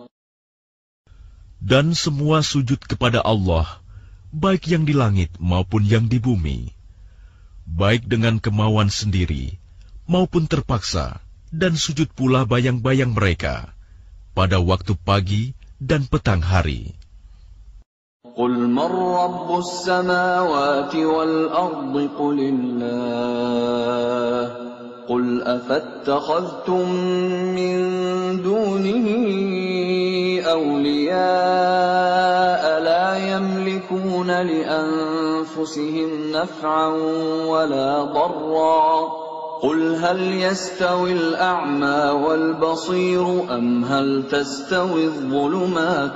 Dan semua sujud kepada Allah, baik yang di langit maupun yang di bumi, baik dengan kemauan sendiri maupun terpaksa, dan sujud pula bayang-bayang mereka pada waktu pagi dan petang hari. قُلْ مَنْ رَبُّ السَّمَاوَاتِ وَالْأَرْضِ قُلِ اللَّهُ قُلْ أَفَاتَّخَذْتُمْ مِنْ دُونِهِ أَوْلِيَاءَ لَا يَمْلِكُونَ لِأَنفُسِهِمْ نَفْعًا وَلَا ضَرًّا قُلْ هَلْ يَسْتَوِي الْأَعْمَى وَالْبَصِيرُ أَمْ هَلْ تَسْتَوِي الظُّلُمَاتُ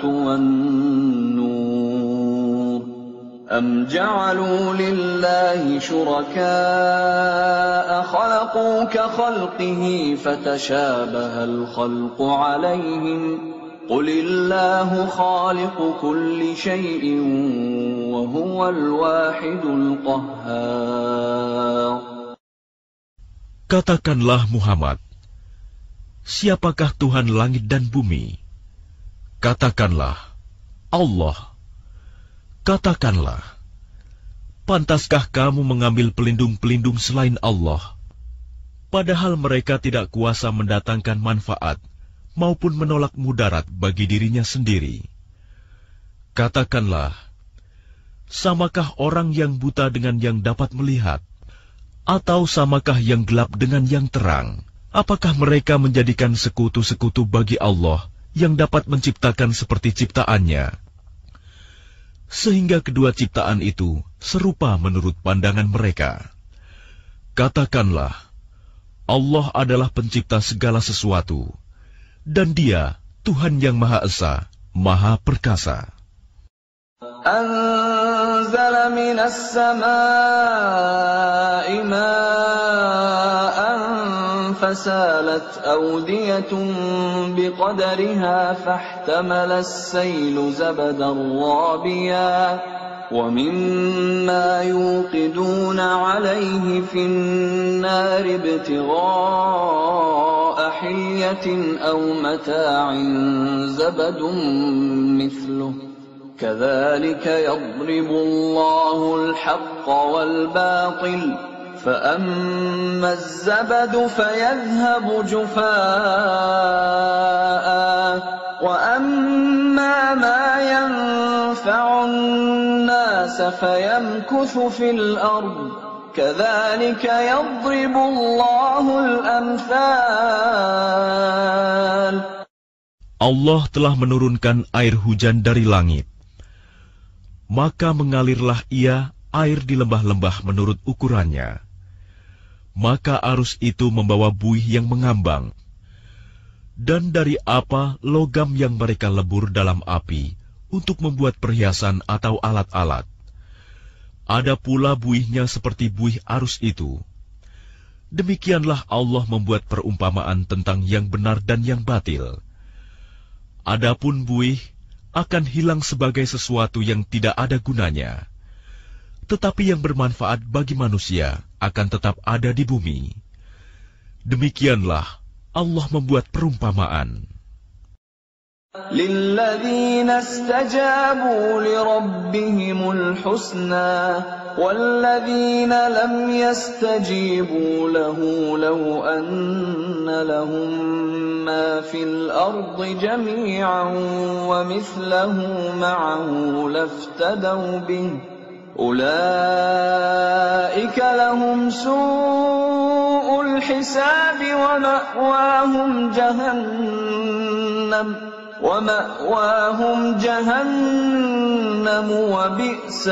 وَالنُّورُ أَمْ جَعَلُوا لِلَّهِ شُرَكَاءَ خَلَقُوا كَخَلْقِهِ فَتَشَابَهَ الْخَلْقُ عَلَيْهِمْ قُلِ اللَّهُ خَالِقُ كُلِّ شَيْءٍ وَهُوَ الْوَاحِدُ الْقَهَّارُ. Katakanlah Muhammad, siapakah Tuhan langit dan bumi? Katakanlah, Allah. Katakanlah, pantaskah kamu mengambil pelindung-pelindung selain Allah, padahal mereka tidak kuasa mendatangkan manfaat maupun menolak mudarat bagi dirinya sendiri? Katakanlah, samakah orang yang buta dengan yang dapat melihat? Atau samakah yang gelap dengan yang terang? Apakah mereka menjadikan sekutu-sekutu bagi Allah yang dapat menciptakan seperti ciptaannya? Sehingga kedua ciptaan itu serupa menurut pandangan mereka. Katakanlah, Allah adalah pencipta segala sesuatu, dan Dia Tuhan yang Maha Esa, Maha Perkasa. أنزل من السماء ماء فسالت أودية بقدرها فاحتمل السيل زبدا رابيا ومما يوقدون عليه في النار ابتغاء حلية أو متاع زبد مثله كذلك يضرب الله الحق والباطل فأما الزبد فيذهب جفاء وأما ما ينفع الناس فيمكث في الأرض كذلك يضرب الله الأمثال. Allah telah menurunkan air hujan dari langit. Maka mengalirlah ia air di lembah-lembah menurut ukurannya. Maka arus itu membawa buih yang mengambang. Dan dari apa logam yang mereka lebur dalam api untuk membuat perhiasan atau alat-alat. Ada pula buihnya seperti buih arus itu. Demikianlah Allah membuat perumpamaan tentang yang benar dan yang batil. Adapun buih akan hilang sebagai sesuatu yang tidak ada gunanya. Tetapi yang bermanfaat bagi manusia akan tetap ada di bumi. Demikianlah Allah membuat perumpamaan. لِلَّذِينَ اسْتَجَابُوا لِرَبِّهِمُ الْحُسْنَى وَالَّذِينَ لَمْ يَسْتَجِيبُوا لَهُ لَوْ أَنَّ لَهُم مَّا فِي الْأَرْضِ جَمِيعًا وَمِثْلَهُ مَعَهُ لَافْتَدَوْا بِهِ أُولَئِكَ لَهُمْ سُوءُ الْحِسَابِ وَمَأْوَاهُمْ جَهَنَّمُ وَمَأْوَاهُمْ جَهَنَّمُ وَبِئْسَ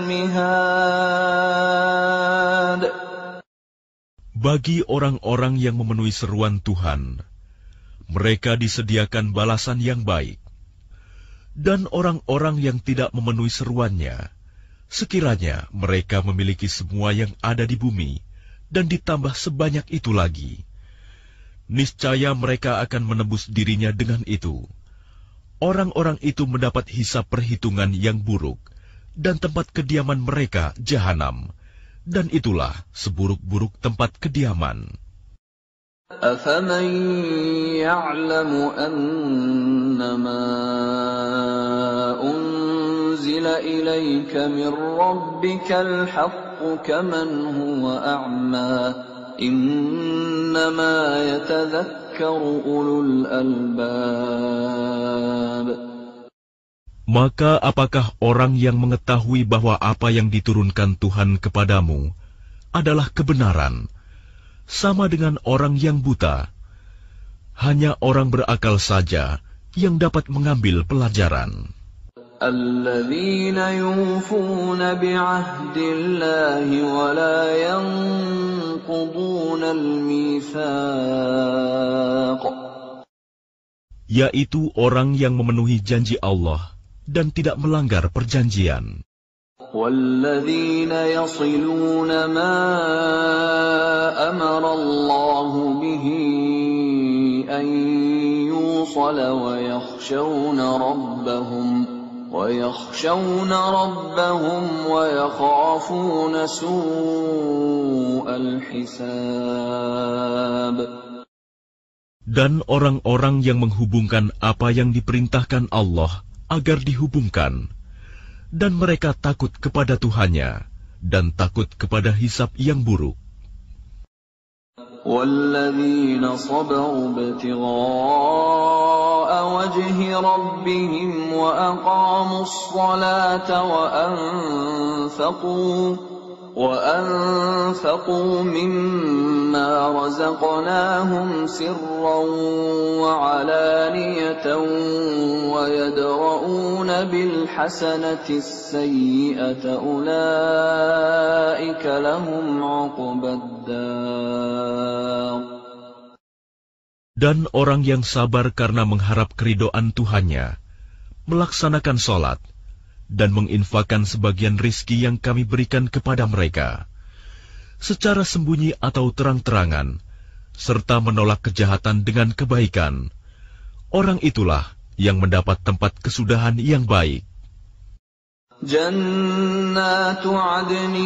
الْمِهَادُ. Bagi orang-orang yang memenuhi seruan Tuhan, mereka disediakan balasan yang baik. Dan orang-orang yang tidak memenuhi seruannya, sekiranya mereka memiliki semua yang ada di bumi, dan ditambah sebanyak itu lagi, niscaya mereka akan menebus dirinya dengan itu. Orang-orang itu mendapat hisab perhitungan yang buruk, dan tempat kediaman mereka jahanam, dan itulah seburuk-buruk tempat kediaman. أَفَمَنْ يَعْلَمُ أَنَّمَا أُنْزِلَ إِلَيْكَ مِنْ رَبِّكَ الْحَقُّ كَمَنْ هُوَ أَعْمَى إِنَّمَا يَتَذَكَّرُ أُولُو الْأَلْبَابِ. Maka apakah orang yang mengetahui bahwa apa yang diturunkan Tuhan kepadamu adalah kebenaran, sama dengan orang yang buta? Hanya orang berakal saja yang dapat mengambil pelajaran. الَّذِينَ يُوفُونَ بِعَهْدِ اللَّهِ وَلَا يَنقُضُونَ الْمِيثَاقَ. Yaitu orang yang memenuhi janji Allah dan tidak melanggar perjanjian. وَالَّذِينَ يَصِلُونَ مَا أَمَرَ اللَّهُ بِهِ أَن يُوصَلَ وَيَخْشَوْنَ رَبَّهُمْ وَيَخْشَوْنَ رَبَّهُمْ وَيَخَافُونَ سُوءَ الْحِسَابِ. Dan orang-orang yang menghubungkan apa yang diperintahkan Allah agar dihubungkan, dan mereka takut kepada Tuhannya, dan takut kepada hisab yang buruk. وَالَّذِينَ صَبَرُوا ابْتِغَاءَ وَجْهِ رَبِّهِمْ وَأَقَامُوا الصَّلَاةَ وَأَنفَقُوا وَأَنفَقُوا مِمَّا رَزَقْنَاهُمْ سِرًّا وَعَلَانِيَةً وَيَدْرَؤُونَ بِالْحَسَنَةِ السَّيِّئَةَ أُولَئِكَ لَهُمْ عُقْبَى الدَّارِ. Dan orang yang sabar karena mengharap keridhaan Tuhannya, melaksanakan sholat, dan menginfakkan sebagian rizki yang kami berikan kepada mereka, secara sembunyi atau terang-terangan, serta menolak kejahatan dengan kebaikan, orang itulah yang mendapat tempat kesudahan yang baik. جنات عدن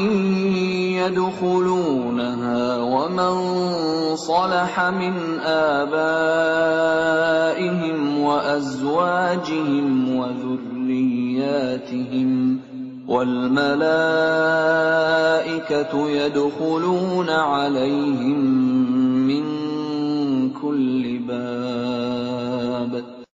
يدخلونها ومن صلح من آبائهم وأزواجهم وذرياتهم والملائكة يدخلون عليهم من كل باب.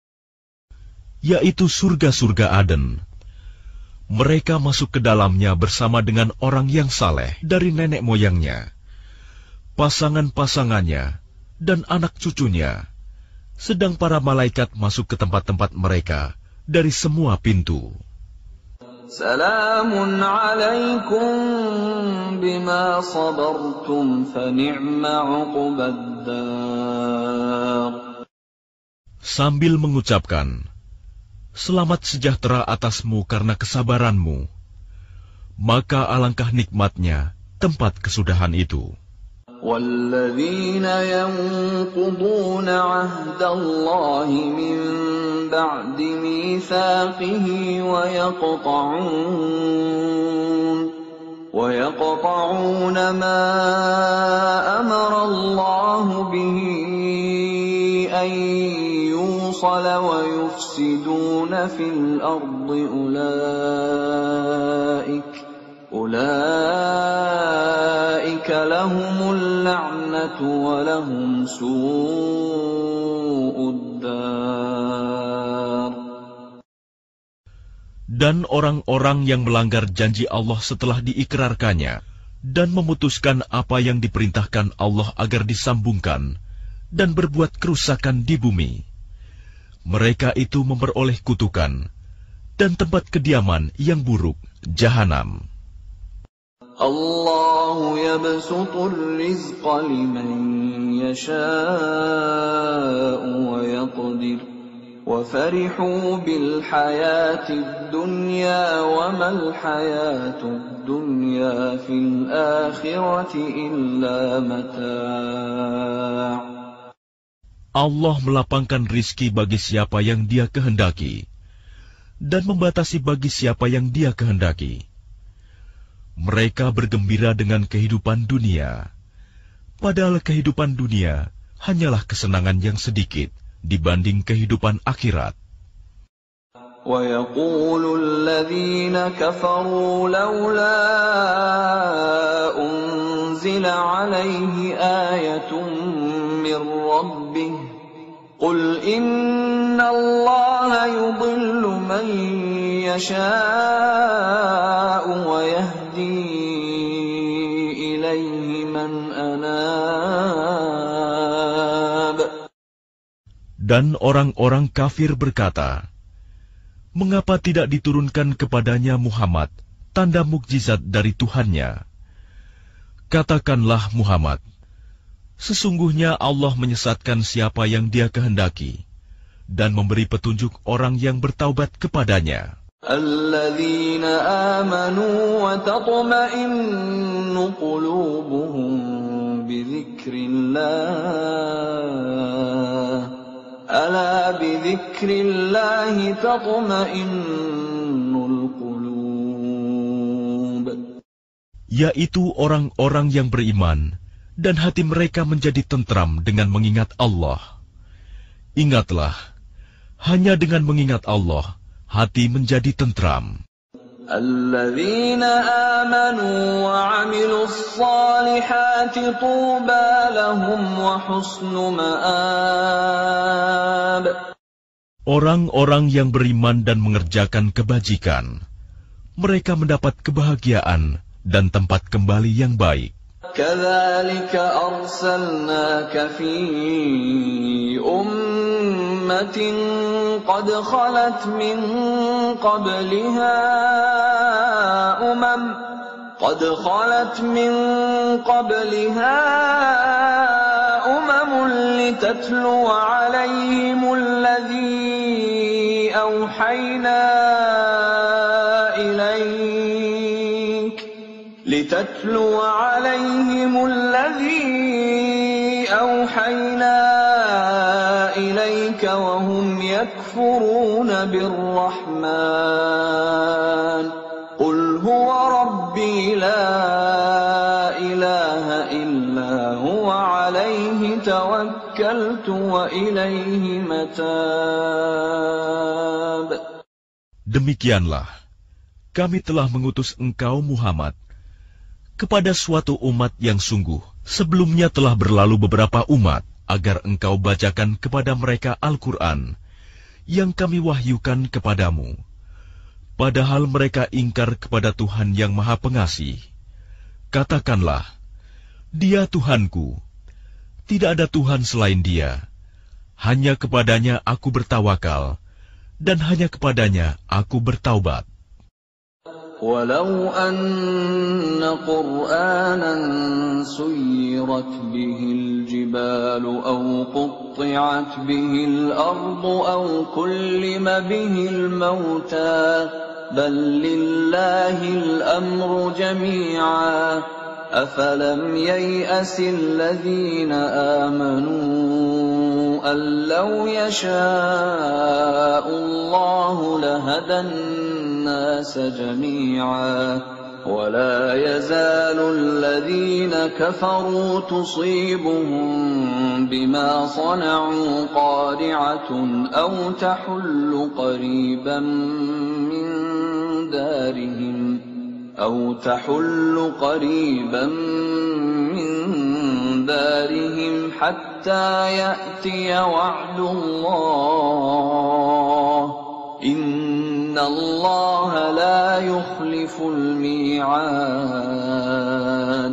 Yaitu surga-surga Aden. Mereka masuk ke dalamnya bersama dengan orang yang saleh dari nenek moyangnya, pasangan-pasangannya, dan anak cucunya. Sedang para malaikat masuk ke tempat-tempat mereka dari semua pintu. Salamun alaikum bima sabartum fa ni'ma uqbaddar. Sambil mengucapkan, selamat sejahtera atasmu karena kesabaranmu, maka alangkah nikmatnya tempat kesudahan itu. وَالَّذِينَ يَنقُضُونَ عَهْدَ اللَّهِ مِن بَعْدِ مِيثَاقِهِ وَيَقْطَعُونَ وَيَقْطَعُونَ مَا أَمَرَ اللَّهُ بِهِ أَن يُوصَلَ وَيُفْسِدُونَ فِي الْأَرْضِ أُولَئِكَ أُولَئِكَ لَهُمُ اللَّعْنَةُ وَلَهُمْ سُوءُ الدَّارِ. Dan orang-orang yang melanggar janji Allah setelah diikrarkannya dan memutuskan apa yang diperintahkan Allah agar disambungkan dan berbuat kerusakan di bumi, mereka itu memperoleh kutukan dan tempat kediaman yang buruk, jahanam. Allahu yabsutur rizqa liman yasha'u wa yaqdir wa farihu bil hayatid dunya wa mal hayatud dunya fil akhirati illa mata'. Allah melapangkan rizki bagi siapa yang Dia kehendaki dan membatasi bagi siapa yang Dia kehendaki. Mereka bergembira dengan kehidupan dunia, padahal kehidupan dunia hanyalah kesenangan yang sedikit dibanding kehidupan akhirat. وَيَقُولُ الَّذِينَ كَفَرُوا لَوْلَا أُنزِلَ عَلَيْهِ آيَةٌ مِّن رَّبِّهِ قُلْ إِنَّ اللَّهَ يُضِلُّ مَن يَشَاءُ وَيَهْدِي إِلَيْهِ مَنْ أَنَابَ. Dan orang-orang kafir berkata, mengapa tidak diturunkan kepadanya Muhammad tanda mukjizat dari Tuhannya? Katakanlah Muhammad, sesungguhnya Allah menyesatkan siapa yang Dia kehendaki dan memberi petunjuk orang yang bertaubat kepadanya. Alladzina amanu wa tatma'innu qulubuhum bidzikrillah. Ala bidzikrillahi tatma'innul qulub. Yaitu orang-orang yang beriman dan hati mereka menjadi tentram dengan mengingat Allah. Ingatlah, hanya dengan mengingat Allah, hati menjadi tentram. Alladzina amanu wa 'amilus salihati tuba lahum wa husnu ma'ab. Orang-orang yang beriman dan mengerjakan kebajikan, mereka mendapat kebahagiaan dan tempat kembali yang baik. Kadzalika arsalnaka fi ummatin qad khalat min qabliha umam qad khalat min qabliha umamun litatlu 'alayhimul ladzi awhayna ilayk لتتلو عليهم الذي أوحينا إليك وهم يكفرون بالرحمن قل هو ربي لا إله إلا هو عليه توكلت وإليه متاب. Demikianlah, kami telah mengutus engkau Muhammad kepada suatu umat yang sungguh sebelumnya telah berlalu beberapa umat, agar engkau bacakan kepada mereka Al-Quran yang kami wahyukan kepadamu, padahal mereka ingkar kepada Tuhan yang Maha Pengasih. Katakanlah, Dia Tuhanku, tidak ada Tuhan selain Dia, hanya kepadanya aku bertawakal, dan hanya kepadanya aku bertaubat. Walau anna Qur'anan suyirat bihil jibalu aw qutti'at bihil ardu aw kullima bihil mauta bal lillahil amru jami'a afalam yay'asil ladhina amanu أن لو يشاء الله لهدى الناس جميعا ولا يزال الذين كفروا تصيبهم بما صنعوا قارعة أو تحل قريبا من دارهم أو تحل قريبا من دارهم حتى يأتي وعد الله إن الله لا يخلف الميعاد.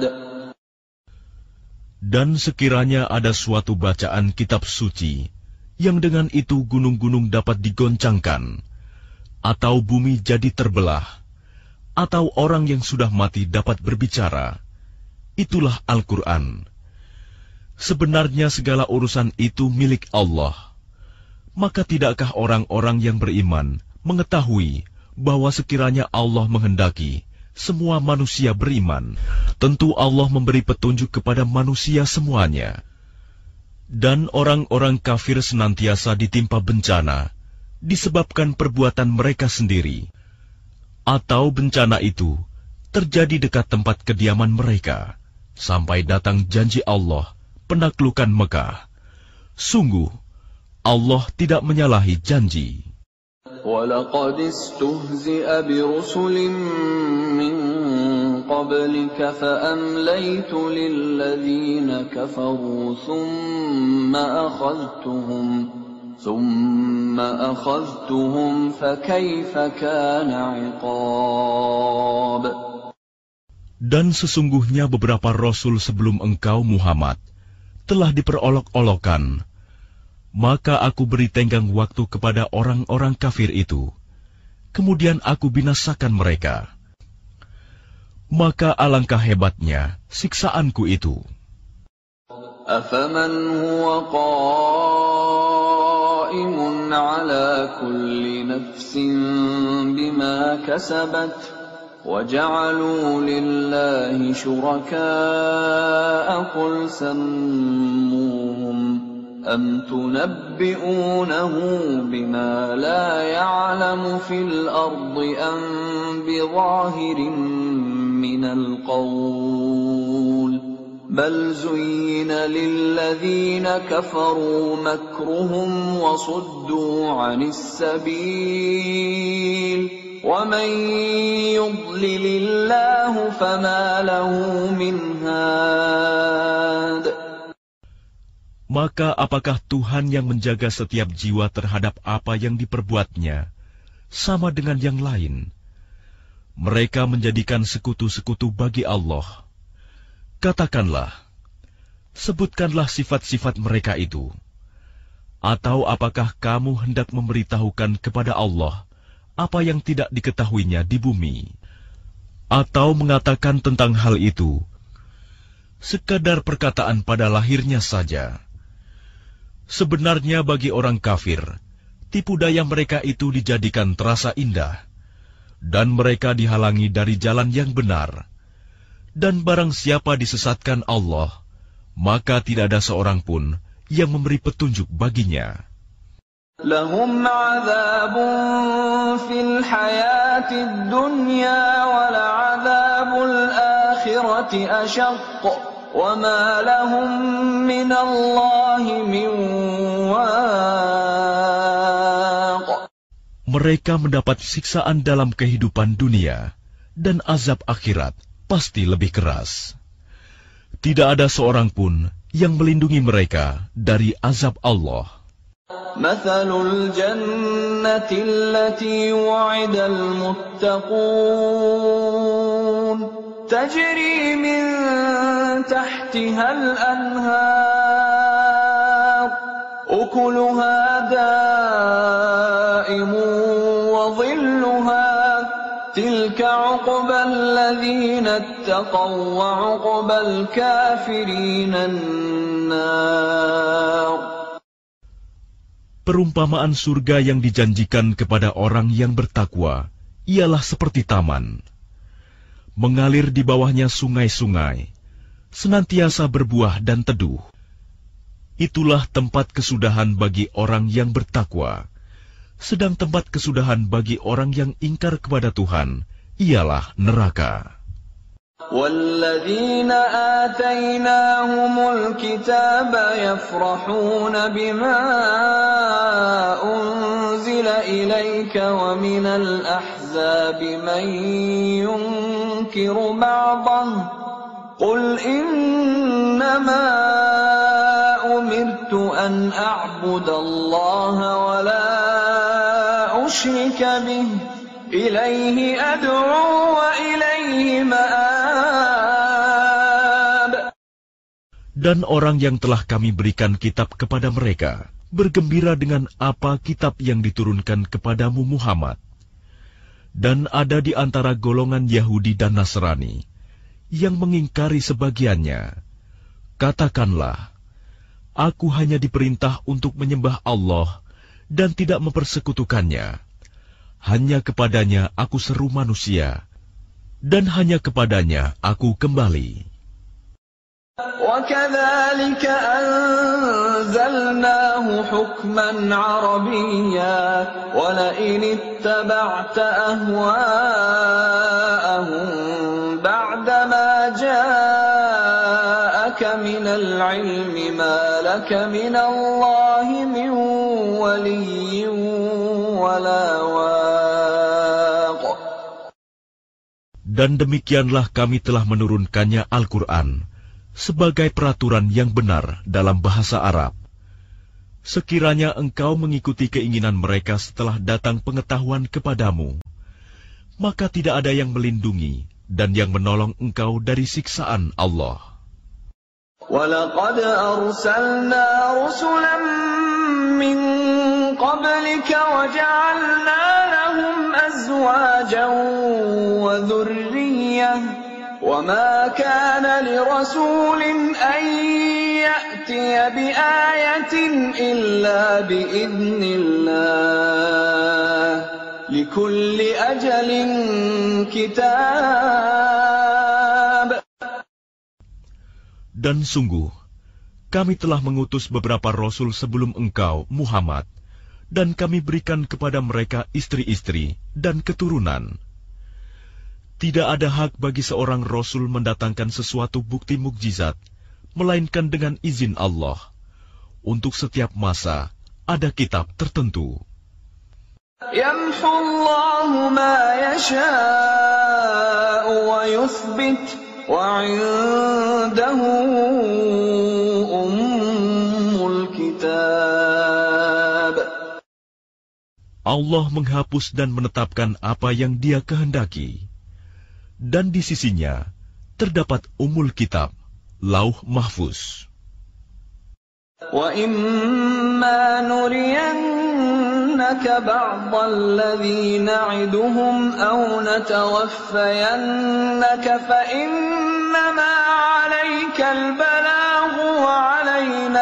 Dan sekiranya ada suatu bacaan kitab suci yang dengan itu gunung-gunung dapat digoncangkan, atau bumi jadi terbelah, atau orang yang sudah mati dapat berbicara, itulah Al-Quran. Sebenarnya segala urusan itu milik Allah. Maka tidakkah orang-orang yang beriman mengetahui bahwa sekiranya Allah menghendaki semua manusia beriman, tentu Allah memberi petunjuk kepada manusia semuanya. Dan orang-orang kafir senantiasa ditimpa bencana disebabkan perbuatan mereka sendiri, atau bencana itu terjadi dekat tempat kediaman mereka, sampai datang janji Allah, penaklukan Mekah. Sungguh, Allah tidak menyalahi janji. وَلَقَدِ اسْتُهْزِئَ بِرُسُلٍ مِّن قَبْلِكَ فَأَمْلَيْتُ لِلَّذِينَ كَفَرُوا ثُمَّ أَخَذْتُهُمْ ثُمَّ أَخَذْتُهُمْ فَكَيْفَ كَانَ عِقَابِ. Dan sesungguhnya beberapa rasul sebelum engkau Muhammad telah diperolok-olokkan, maka aku beri tenggang waktu kepada orang-orang kafir itu, kemudian aku binasakan mereka. Maka alangkah hebatnya siksaanku itu. أَفَمَنْ هُوَ قَائِمٌ عَلَى كُلِّ نَفْسٍ بِمَا كَسَبَتْ وَجَعَلُوا لِلَّهِ شُرَكَاءَ قُلْ سَمُّوهُمْ أَمْ تُنَبِّئُونَهُ بِمَا لَا يَعْلَمُ فِي الْأَرْضِ أَمْ بِظَاهِرٍ مِّنَ الْقَوْلِ بَلْ زُيِّنَ لِلَّذِينَ كَفَرُوا مَكْرُهُمْ وَصُدُّوا عَنِ السَّبِيلِ وَمَنْ يُضْلِلِ اللَّهُ فَمَا لَهُ مِنْ هَادٍ. Maka apakah Tuhan yang menjaga setiap jiwa terhadap apa yang diperbuatnya sama dengan yang lain? Mereka menjadikan sekutu-sekutu bagi Allah. Katakanlah, sebutkanlah sifat-sifat mereka itu. Atau apakah kamu hendak memberitahukan kepada Allah apa yang tidak diketahuinya di bumi? Atau mengatakan tentang hal itu sekadar perkataan pada lahirnya saja? Sebenarnya bagi orang kafir, tipu daya mereka itu dijadikan terasa indah, dan mereka dihalangi dari jalan yang benar. Dan barang siapa disesatkan Allah, maka tidak ada seorang pun yang memberi petunjuk baginya. Lahum 'adzabun fil hayatid dunya wa la'adzabul akhirati ashaq wa ma lahum minallahi min waq. Mereka mendapat siksaan dalam kehidupan dunia, dan azab akhirat pasti lebih keras. Tidak ada seorang pun yang melindungi mereka dari azab Allah. Mathalul jannati allati wu'idal muttaqun tajri min tahtihal anhar ukuluha da'imun wa dhilluha tilka 'uqbal ladzina ittaqaw wa 'uqbal kafirina an-nar. Perumpamaan surga yang dijanjikan kepada orang yang bertakwa ialah seperti taman. Mengalir di bawahnya sungai-sungai, senantiasa berbuah dan teduh. Itulah tempat kesudahan bagi orang yang bertakwa. Sedang tempat kesudahan bagi orang yang ingkar kepada Tuhan ialah neraka. وَالَّذِينَ آتَيْنَاهُمُ الْكِتَابَ يَفْرَحُونَ بِمَا أُنْزِلَ إِلَيْكَ وَمِنَ الْأَحْزَابِ مَنْ يُنْكِرُ بَعْضَهُ قُلْ إِنَّمَا أُمِرْتُ أَنْ أَعْبُدَ اللَّهَ وَلَا أُشْرِكَ بِهِ إِلَيْهِ أَدْعُو وَإِلَيْهِ مَآبِ. Dan orang yang telah kami berikan kitab kepada mereka bergembira dengan apa kitab yang diturunkan kepadamu Muhammad. Dan ada di antara golongan Yahudi dan Nasrani yang mengingkari sebagiannya. Katakanlah, aku hanya diperintah untuk menyembah Allah dan tidak mempersekutukannya. Hanya kepadanya aku seru manusia, dan hanya kepadanya aku kembali. وَكَذَلِكَ أَنزَلْنَاهُ حُكْمًا عَرَبِيًّا وَلَئِنِ اتَّبَعْتَ أَهْوَاءَهُمْ بَعْدَمَا جَاءَكَ مِنَ الْعِلْمِ مَا لَكَ مِنَ اللَّهِ مِنْ وَلِيٍّ وَلَا وَاقٍ. Dan demikianlah kami telah menurunkannya Al-Quran sebagai peraturan yang benar dalam bahasa Arab. Sekiranya engkau mengikuti keinginan mereka setelah datang pengetahuan kepadamu, maka tidak ada yang melindungi dan yang menolong engkau dari siksaan Allah. وَلَقَدْ أَرْسَلْنَا رُسُلًا مِّن قَبْلِكَ وَجَعَلْنَا لَهُمْ أَزْوَاجًا وَذُرِّيَّةً وَمَا كَانَ لِرَسُولٍ أَن يَأْتِيَ بِآيَةٍ إِلَّا بِإِذْنِ اللَّهِ لِكُلِّ أَجَلٍ كِتَابٌ. Dan sungguh, kami telah mengutus beberapa rasul sebelum engkau, Muhammad, dan kami berikan kepada mereka istri-istri dan keturunan. Tidak ada hak bagi seorang rasul mendatangkan sesuatu bukti mukjizat, melainkan dengan izin Allah. Untuk setiap masa, ada kitab tertentu. يَمْحُ اللَّهُ مَا يَشَاءُ وَيُثْبِتُ وَعِندَهُ أُمُّ الْكِتَابِ. Allah menghapus dan menetapkan apa yang Dia kehendaki. Dan di sisinya terdapat Ummul Kitab, Lauh Mahfuz. وَإِمَّا نُرِيَنَّكَ بَعْضَ الَّذِي نَعِدُهُمْ أَوْ نَتَوَفَّيَنَّكَ فَإِنَّمَا عَلَيْكَ الْبَلَاغُ وَعَلَيْنَا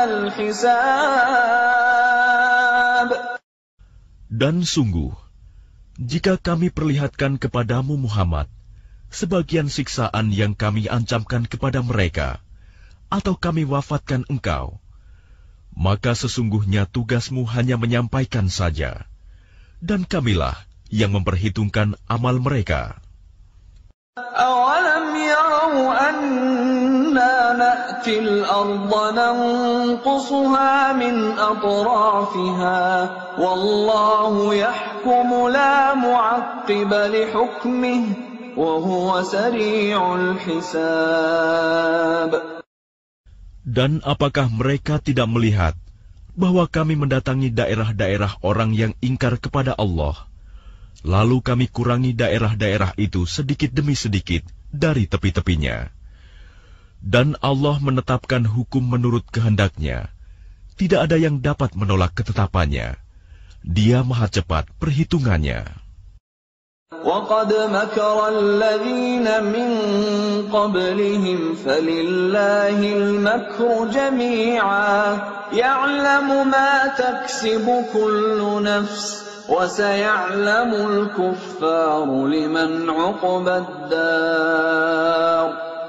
الْحِسَابُ. Dan sungguh, jika kami perlihatkan kepadamu Muhammad sebagian siksaan yang kami ancamkan kepada mereka, atau kami wafatkan engkau, maka sesungguhnya tugasmu hanya menyampaikan saja, dan kamilah yang memperhitungkan amal mereka. أَوَلَمْ يَرَوْا أَنَّا نَأْتِي الْأَرْضَ نَنقُصُهَا مِنْ أَطْرَافِهَا وَاللَّهُ يَحْكُمُ لَا مُعَقِّبَ لِحُكْمِهِ وَهُوَ سَرِيعُ الْحِسَابِ. Dan apakah mereka tidak melihat bahwa kami mendatangi daerah-daerah orang yang ingkar kepada Allah, lalu kami kurangi daerah-daerah itu sedikit demi sedikit dari tepi-tepinya. Dan Allah menetapkan hukum menurut kehendaknya. Tidak ada yang dapat menolak ketetapannya. Dia maha cepat perhitungannya. وَقَدْ مَكَرَ الَّذِينَ مِنْ قَبْلِهِمْ فَلِلَّهِ الْمَكْرُ جَمِيعًا يَعْلَمُ مَا تَكْسِبُ كُلُّ نَفْسٍ وَسَيَعْلَمُ الْكُفَّارُ لِمَنْ عُقْبَى الدَّارِ.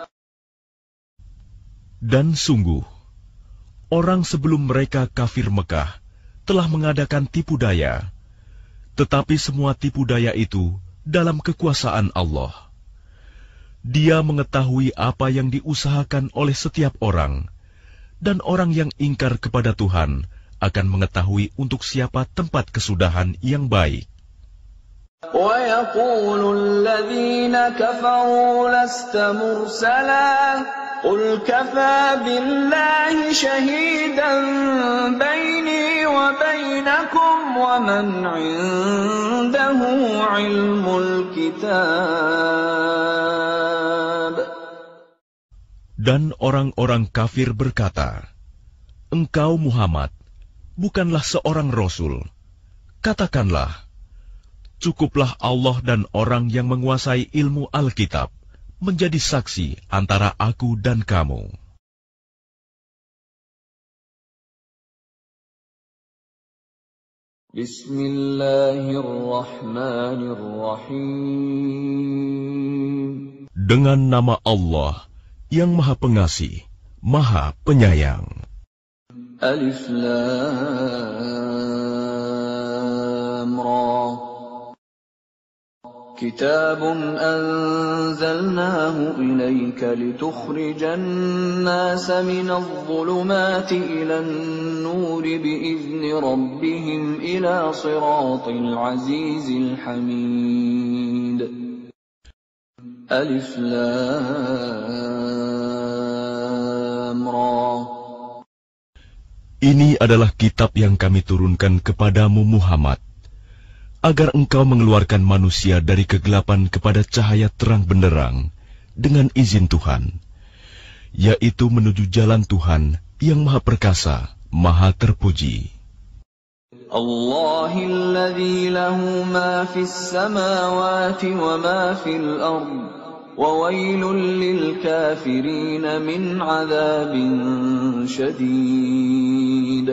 Dan sungguh, orang sebelum mereka kafir Mekah telah mengadakan tipu daya, tetapi semua tipu daya itu dalam kekuasaan Allah. Dia mengetahui apa yang diusahakan oleh setiap orang, dan orang yang ingkar kepada Tuhan akan mengetahui untuk siapa tempat kesudahan yang baik. وَيَقُولُ الَّذِينَ كَفَرُوا لَسْتَ مُرْسَلًا قُلْ كَفَى بِاللَّهِ شَهِيدًا بَيْنِي وَبَيْنَكُمْ وَمَنْ عِندَهُ عِلْمُ الْكِتَابِ. Dan orang-orang kafir berkata, Engkau Muhammad bukanlah seorang rasul. Katakanlah, cukuplah Allah dan orang yang menguasai ilmu Alkitab menjadi saksi antara aku dan kamu. Bismillahirrahmanirrahim. Dengan nama Allah yang Maha Pengasih, Maha Penyayang. Alif Lam Ra. Kitabun anzalnahu ilayka litukhrijan nasa minadh dhulumati ilan nuri biizni rabbihim ila siratil azizil hamid. Alif Lam Ra. Ini adalah kitab yang kami turunkan kepadamu Muhammad, agar engkau mengeluarkan manusia dari kegelapan kepada cahaya terang benderang dengan izin Tuhan, yaitu menuju jalan Tuhan yang Maha Perkasa, Maha Terpuji. Allahilladzi lahu ma fis samawati wa ma fil ardh wa wailul lil kafirin min adzabin syadid.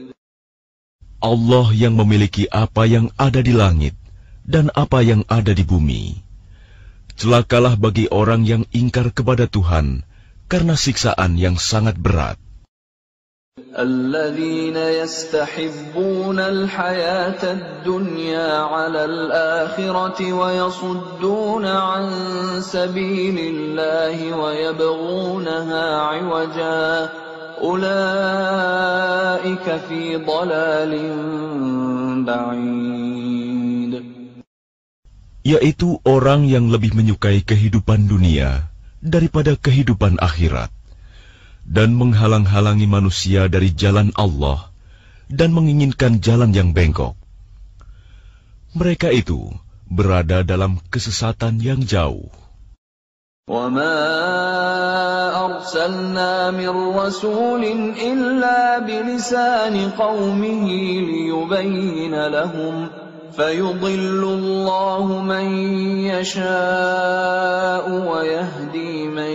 Allah yang memiliki apa yang ada di langit dan apa yang ada di bumi. Celakalah bagi orang yang ingkar kepada Tuhan karena siksaan yang sangat berat. Alladzina yastahibbuna al-hayata ad-dunya 'ala al-akhirati wa yasudduna 'an sabilillahi wa yabghunaha 'iwaja. Ulaika fi dhalalin ba'id. Yaitu orang yang lebih menyukai kehidupan dunia daripada kehidupan akhirat, dan menghalang-halangi manusia dari jalan Allah dan menginginkan jalan yang bengkok. Mereka itu berada dalam kesesatan yang jauh. وَمَا أَرْسَلْنَا مِنْ رَسُولٍ إِلَّا بِلِسَانِ قَوْمِهِ لِيُبَيِّنَ لَهُمْ فَيُضِلُّ اللَّهُ مَنْ يَشَاءُ وَيَهْدِي مَنْ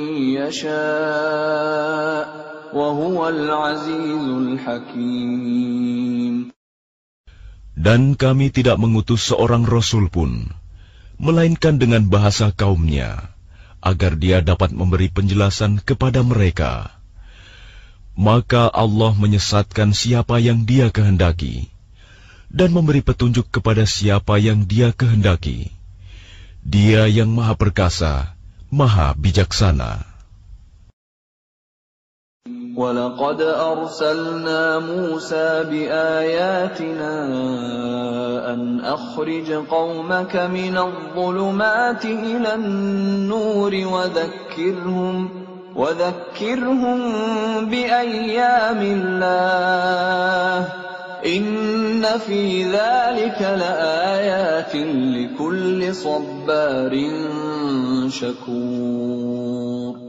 يَشَاءُ وَهُوَ الْعَزِيزُ الْحَكِيمُ. Dan kami tidak mengutus seorang rasul pun, melainkan dengan bahasa kaumnya, agar dia dapat memberi penjelasan kepada mereka. Maka Allah menyesatkan siapa yang Dia kehendaki, dan memberi petunjuk kepada siapa yang Dia kehendaki. Dia yang Maha Perkasa, Maha Bijaksana. وَلَقَدْ أَرْسَلْنَا مُوسَى بِآيَاتِنَا أَنْ أَخْرِجْ قَوْمَكَ مِنَ الظُّلُمَاتِ إِلَى النُّورِ وَذَكِّرْهُمْ وَذَكِّرْهُمْ بِأَيَّامِ اللَّهِ إِنَّ فِي ذَلِكَ لَآيَاتٍ لِكُلِّ صَبَّارٍ شَكُورٍ.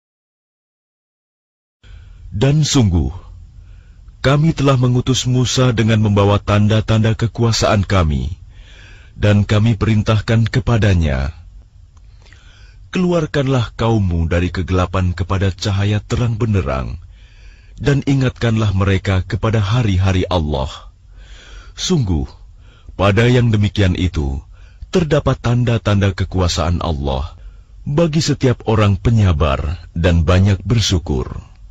Dan sungguh, kami telah mengutus Musa dengan membawa tanda-tanda kekuasaan kami, dan kami perintahkan kepadanya, keluarkanlah kaummu dari kegelapan kepada cahaya terang benderang, dan ingatkanlah mereka kepada hari-hari Allah. Sungguh, pada yang demikian itu, terdapat tanda-tanda kekuasaan Allah bagi setiap orang penyabar dan banyak bersyukur.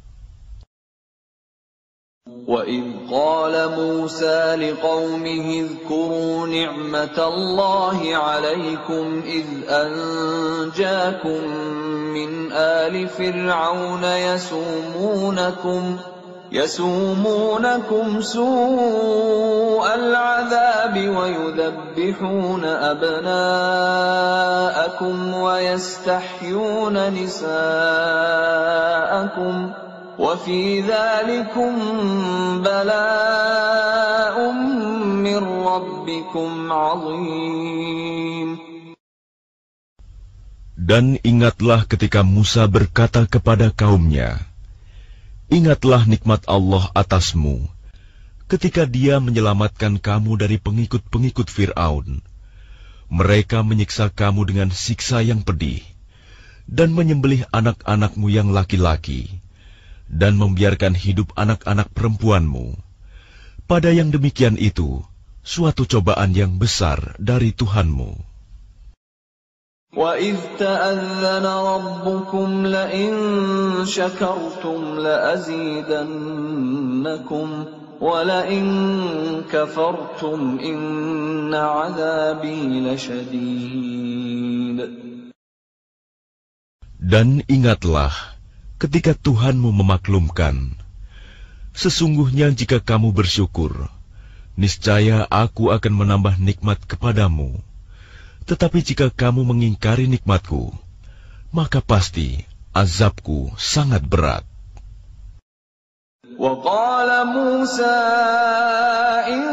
وَإِذْ قَالَ مُوسَى لِقَوْمِهِ اذْكُرُوا نِعْمَةَ اللَّهِ عَلَيْكُمْ إِذْ أَنْجَاكُمْ مِنْ آلِ فِرْعَوْنَ يَسُومُونَكُمْ يَسُومُونَكُمْ سُوءَ الْعَذَابِ وَيُذَبِّحُونَ أَبْنَاءَكُمْ وَيَسْتَحْيُونَ نِسَاءَكُمْ وَفِي ذَلِكُمْ بَلَاءٌ مِّن رَّبِّكُمْ عَظِيمٌ. Dan ingatlah ketika Musa berkata kepada kaumnya, ingatlah nikmat Allah atasmu, ketika Dia menyelamatkan kamu dari pengikut-pengikut Fir'aun. Mereka menyiksa kamu dengan siksa yang pedih, dan menyembelih anak-anakmu yang laki-laki, dan membiarkan hidup anak-anak perempuanmu. Pada yang demikian itu, suatu cobaan yang besar dari Tuhanmu. وَإِذْ تَأَذَّنَ رَبُّكُمْ لَئِن شَكَرْتُمْ لَأَزِيدَنَّكُمْ وَلَئِن كَفَرْتُمْ إِنَّ عَذَابِي لَشَدِيدٌ. Dan ingatlah ketika Tuhanmu memaklumkan, sesungguhnya jika kamu bersyukur, niscaya Aku akan menambah nikmat kepadamu. Tetapi jika kamu mengingkari nikmatku, maka pasti azabku sangat berat. وَقَالَ مُوسَى إِن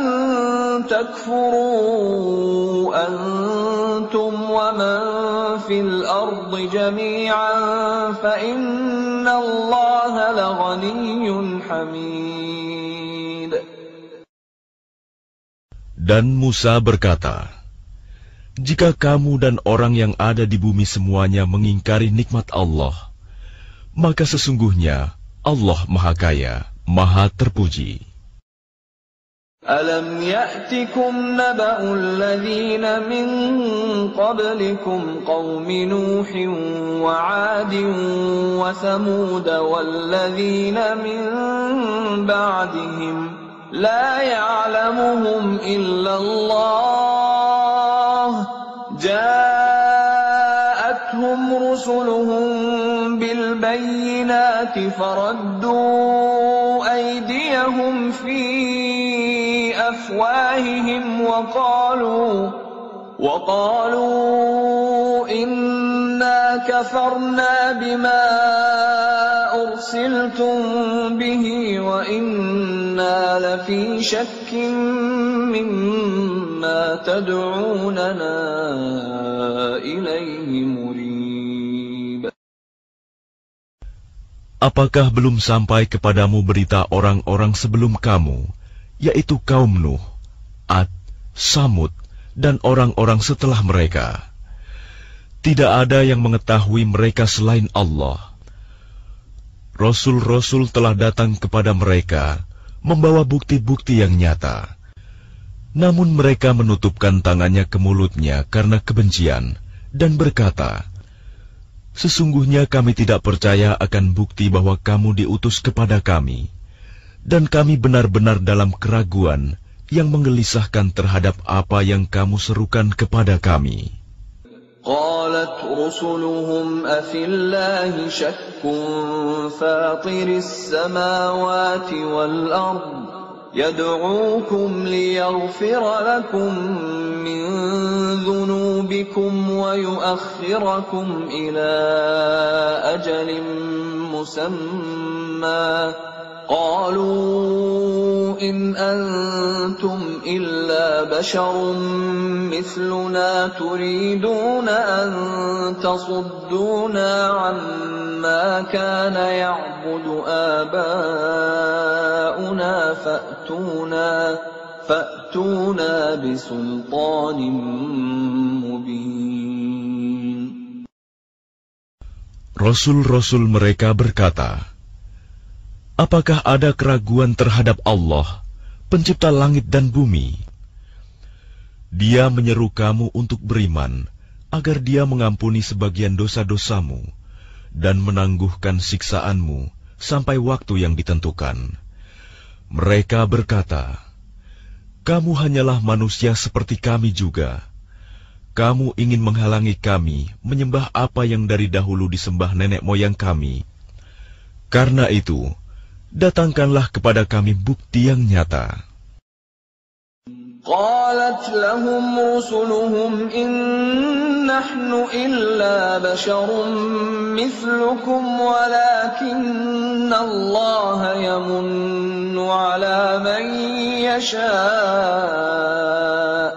تَكْفُرُوا أَنْتُمْ وَمَنْ فِي الْأَرْضِ جَمِيعًا فَإِنَّ اللَّهَ لَغَنِيٌّ حَمِيدٌ. Dan Musa berkata, jika kamu dan orang yang ada di bumi semuanya mengingkari nikmat Allah, maka sesungguhnya Allah Maha Kaya, Maha Terpuji. أَلَمْ يَأْتِكُمْ نَبَأُ الَّذِينَ مِنْ قَبْلِكُمْ قَوْمِ نُوحٍ وَعَادٍ وَثَمُودَ وَالَّذِينَ مِنْ بَعْدِهِمْ لَا يَعْلَمُهُمْ إِلَّا اللَّهُ جَاءَتْهُمْ رُسُلُهُم بِالْبَيِّنَاتِ فَرَدُّوا أَيْدِيَهُمْ فِي أَفْوَاهِهِمْ وَقَالُوا وَقَالُوا إِنَّا كَفَرْنَا بِمَا أُرْسِلْتُمْ بِهِ وَإِنَّا لَفِي شَكٍّ مِّمَّا تَدْعُونَنَا إِلَيْهِ مُرِيبٍ. Apakah belum sampai kepadamu berita orang-orang sebelum kamu, yaitu kaum Nuh, Ad, Samud, dan orang-orang setelah mereka? Tidak ada yang mengetahui mereka selain Allah. Rasul-rasul telah datang kepada mereka, membawa bukti-bukti yang nyata. Namun mereka menutupkan tangannya ke mulutnya karena kebencian, dan berkata, Sesungguhnya kami tidak percaya akan bukti bahwa kamu diutus kepada kami, dan kami benar-benar dalam keraguan yang menggelisahkan terhadap apa yang kamu serukan kepada kami. قالت رسلهم أفي الله شك فاطر السماوات والأرض يدعوكم ليغفر لكم من ذنوبكم ويؤخركم إلى أجل مسمى قالوا إن أنتم إلا بشر مثلنا تريدون أن تصدونا عما كان يعبد آباؤنا فأتونا فأتونا بسلطان مبين. Rasul-rasul mereka berkata, apakah ada keraguan terhadap Allah, pencipta langit dan bumi? Dia menyeru kamu untuk beriman, agar Dia mengampuni sebagian dosa-dosamu dan menangguhkan siksaanmu sampai waktu yang ditentukan. Mereka berkata, kamu hanyalah manusia seperti kami juga. Kamu ingin menghalangi kami menyembah apa yang dari dahulu disembah nenek moyang kami. Karena itu, datangkanlah kepada kami bukti yang nyata. قالت لهم رسلهم إن نحن إلا بشر مثلكم ولكن الله يمن على من يشاء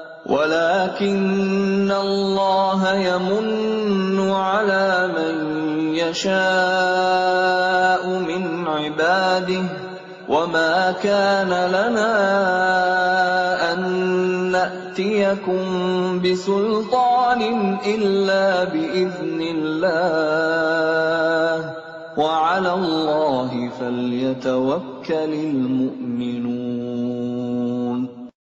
ولكن الله يمن على من يشاء من عباده وما كان لنا أن نأتيكم بسلطان إلا بإذن الله وعلى الله فليتوكل المؤمنون.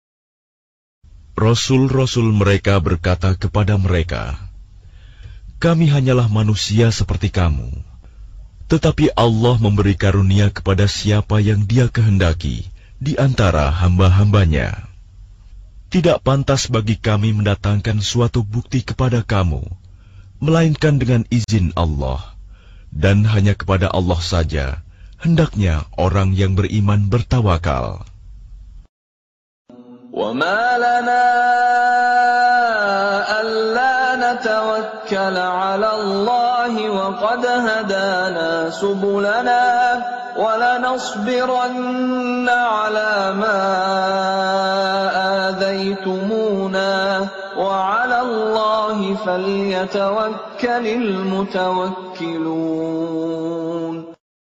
Rasul-rasul mereka berkata kepada mereka, kami hanyalah manusia seperti kamu. Tetapi Allah memberi karunia kepada siapa yang Dia kehendaki di antara hamba-hambanya. Tidak pantas bagi kami mendatangkan suatu bukti kepada kamu, melainkan dengan izin Allah, dan hanya kepada Allah saja hendaknya orang yang beriman bertawakal. وَمَا لَنَا أَلَّا نَتَوَكَّلَ عَلَى اللَّهِ وَقَدْ هَدَانَا سُبُلَنَا وَلَنَصْبِرَنَّ عَلَى مَا آذَيْتُمُونَا وَعَلَى اللَّهِ فَلْيَتَوَكَّلِ الْمُتَوَكِّلُونَ.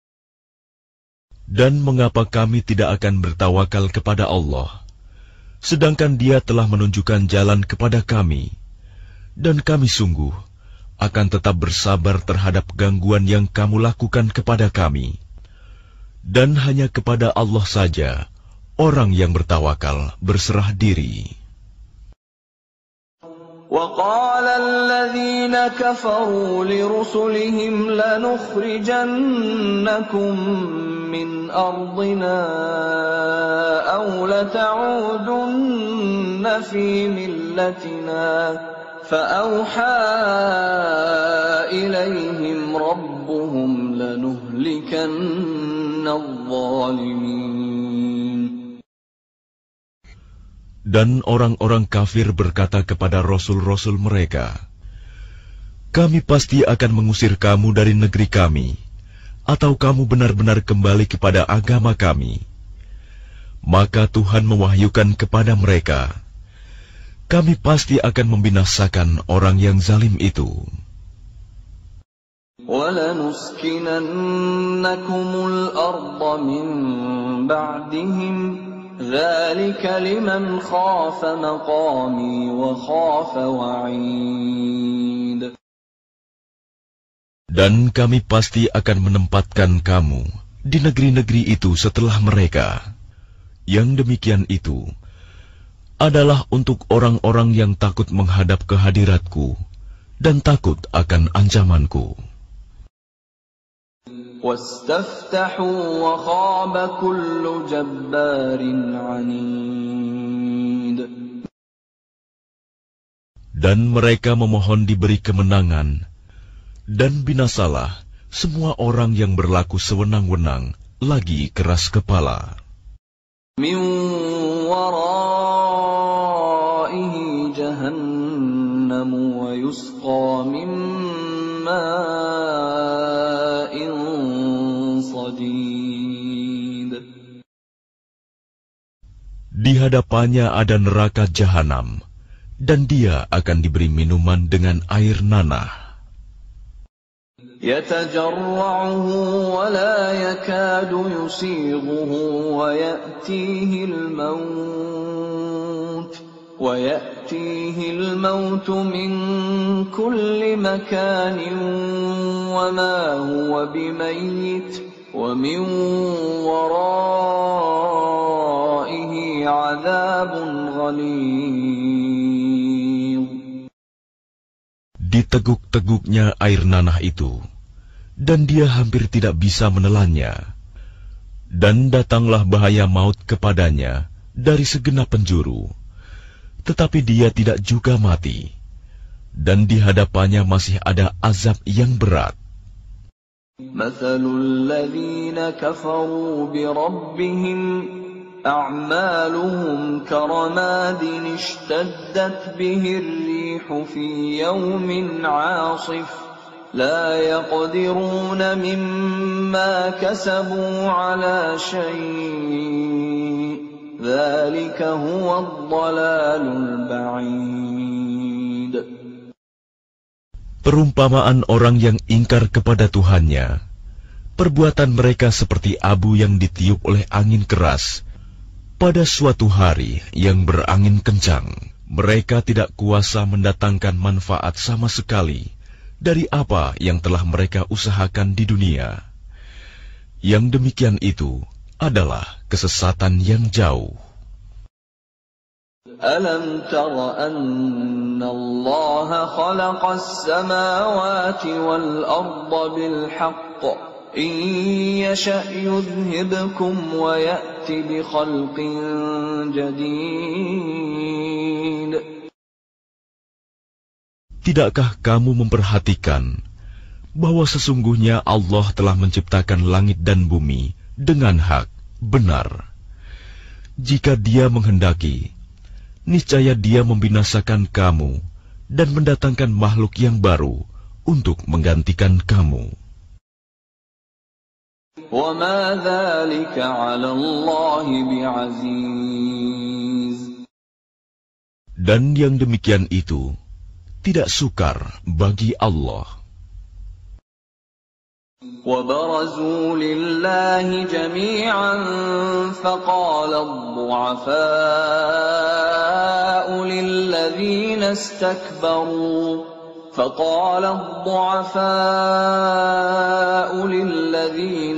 Dan mengapa kami tidak akan bertawakal kepada Allah, sedangkan Dia telah menunjukkan jalan kepada kami, dan kami sungguh akan tetap bersabar terhadap gangguan yang kamu lakukan kepada kami. Dan hanya kepada Allah saja orang yang bertawakal berserah diri. وَقَالَ الَّذِينَ كَفَرُوا لِرُسُلِهِمْ لَنُخْرِجَنَّكُمْ مِنْ أَرْضِنَا أَوْ لَتَعُودُنَّ فِي مِلَّتِنَا فَأَوْحَى إِلَيْهِمْ رَبُّهُمْ لَنُهْلِكَنَّ الظَّالِمِينَ. Dan orang-orang kafir berkata kepada rasul-rasul mereka, kami pasti akan mengusir kamu dari negeri kami, atau kamu benar-benar kembali kepada agama kami. Maka Tuhan mewahyukan kepada mereka, kami pasti akan membinasakan orang yang zalim itu. وَلَنُسْكِنَنَّكُمُ الْأَرْضَ مِنْ بَعْدِهِمْ ذَلِكَ لِمَنْ خَافَ مَقَامِي وَخَافَ وَعِيدِ. Dan kami pasti akan menempatkan kamu di negeri-negeri itu setelah mereka. Yang demikian itu adalah untuk orang-orang yang takut menghadap kehadiratku dan takut akan ancamanku. وَاسْتَفْتَحُوا وَخَابَ كُلُّ جَبَّارٍ عَنِيدٍ. Dan mereka memohon diberi kemenangan, dan binasalah semua orang yang berlaku sewenang-wenang lagi keras kepala. مِنْ وَرَائِهِ جَهَنَّمُ وَيُسْقَى مِنْ مَاءٍ صَدِيدٍ. Di hadapannya ada neraka jahanam, dan dia akan diberi minuman dengan air nanah. يَتَجَرَّعُهُ وَلَا يَكَادُ يُسِيغُهُ وَيَأْتِيهِ الْمَوْتُ وَيَأْتِيهِ الْمَوْتُ مِنْ كُلِّ مَكَانٍ وَمَا هُوَ بِمَيِّتٍ وَمِنْ وَرَائِهِ عَذَابٌ غَلِيظٌ. Diteguk-teguknya air nanah itu, dan dia hampir tidak bisa menelannya. Dan datanglah bahaya maut kepadanya dari segenap penjuru, tetapi dia tidak juga mati, dan di hadapannya masih ada azab yang berat. مَثَلُ الَّذِينَ كَفَرُوا بِرَبِّهِمْ أَعْمَالُهُمْ كَرَمَادٍ اشْتَدَّتْ بِهِ الرِّيحُ فِي يَوْمٍ عَاصِفٍ لَا يَقْدِرُونَ مِمَّا كَسَبُوا عَلَى شَيْءٍ ذَلِكَ هُوَ الضَّلَالُ الْبَعِيدُ. Perumpamaan orang yang ingkar kepada Tuhannya, perbuatan mereka seperti abu yang ditiup oleh angin keras pada suatu hari yang berangin kencang. Mereka tidak kuasa mendatangkan manfaat sama sekali dari apa yang telah mereka usahakan di dunia. Yang demikian itu adalah kesesatan yang jauh. أَلَمْ تَرَ أَنَّ اللَّهَ خَلَقَ السَّمَاوَاتِ وَالْأَرْضَ بِالْحَقِّ إِنْ يَشَأْ يُذْهِبْكُمْ وَيَأْتِ بِخَلْقٍ جَدِيدٍ. Tidakkah kamu memperhatikan bahwa sesungguhnya Allah telah menciptakan langit dan bumi dengan hak, benar? Jika Dia menghendaki, niscaya Dia membinasakan kamu dan mendatangkan makhluk yang baru untuk menggantikan kamu. وَمَا ذَلِكَ عَلَى اللَّهِ بِعَزِيزٍ. Dan yang demikian itu tidak sukar bagi Allah. وَبَرَزُوا لِلَّهِ جَمِيعًا فَقَالَ الضُّعَفَاءُ لِلَّذِينَ اسْتَكْبَرُوا فقال الضعفاء للذين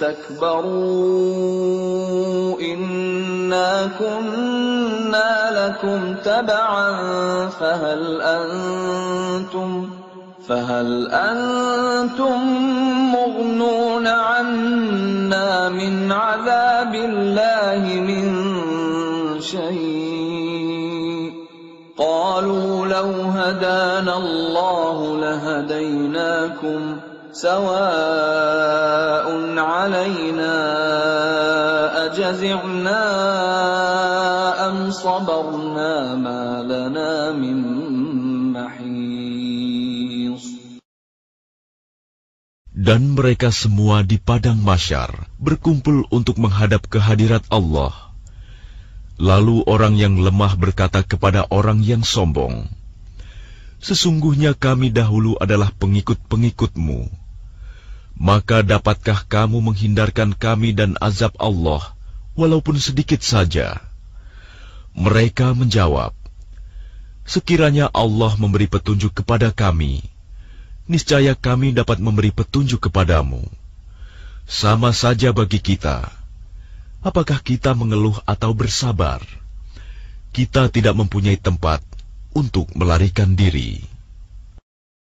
استكبروا إنا كنا لكم تبعا فهل أنتم فهل أنتم مغنون عنا من عذاب الله من شيء قالوا لو هدانا الله لهديناكم سواء علينا أجزعنا أم صبرنا ما لنا من محيص. Dan mereka semua di padang mahsyar berkumpul untuk menghadap kehadirat Allah. Lalu orang yang lemah berkata kepada orang yang sombong, "Sesungguhnya kami dahulu adalah pengikut-pengikutmu. Maka dapatkah kamu menghindarkan kami dan azab Allah, walaupun sedikit saja?" Mereka menjawab, "Sekiranya Allah memberi petunjuk kepada kami, niscaya kami dapat memberi petunjuk kepadamu. Sama saja bagi kita. Apakah kita mengeluh atau bersabar? Kita tidak mempunyai tempat untuk melarikan diri."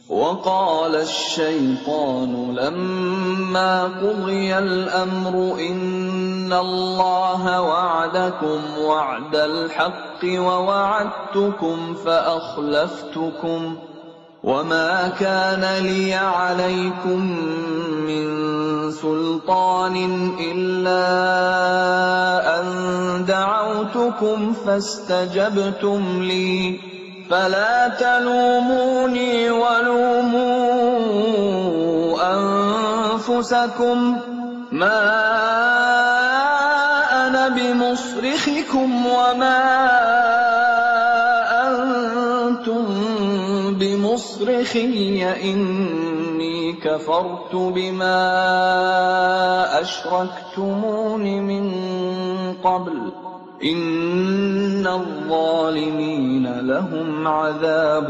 وقال الشيطان لما قضي الأمر إن الله وعدكم وعد الحق ووعدتكم فأخلفتكم وما كان لي عليكم من سلطان إلا أن دعوتكم فاستجبتم لي فلا تلوموني ولوموا أنفسكم ما أنا بمصرخكم وما أنتم بمصرخي إني كفرت بما أشركتمون من قبل إن الظالمين لهم عذاب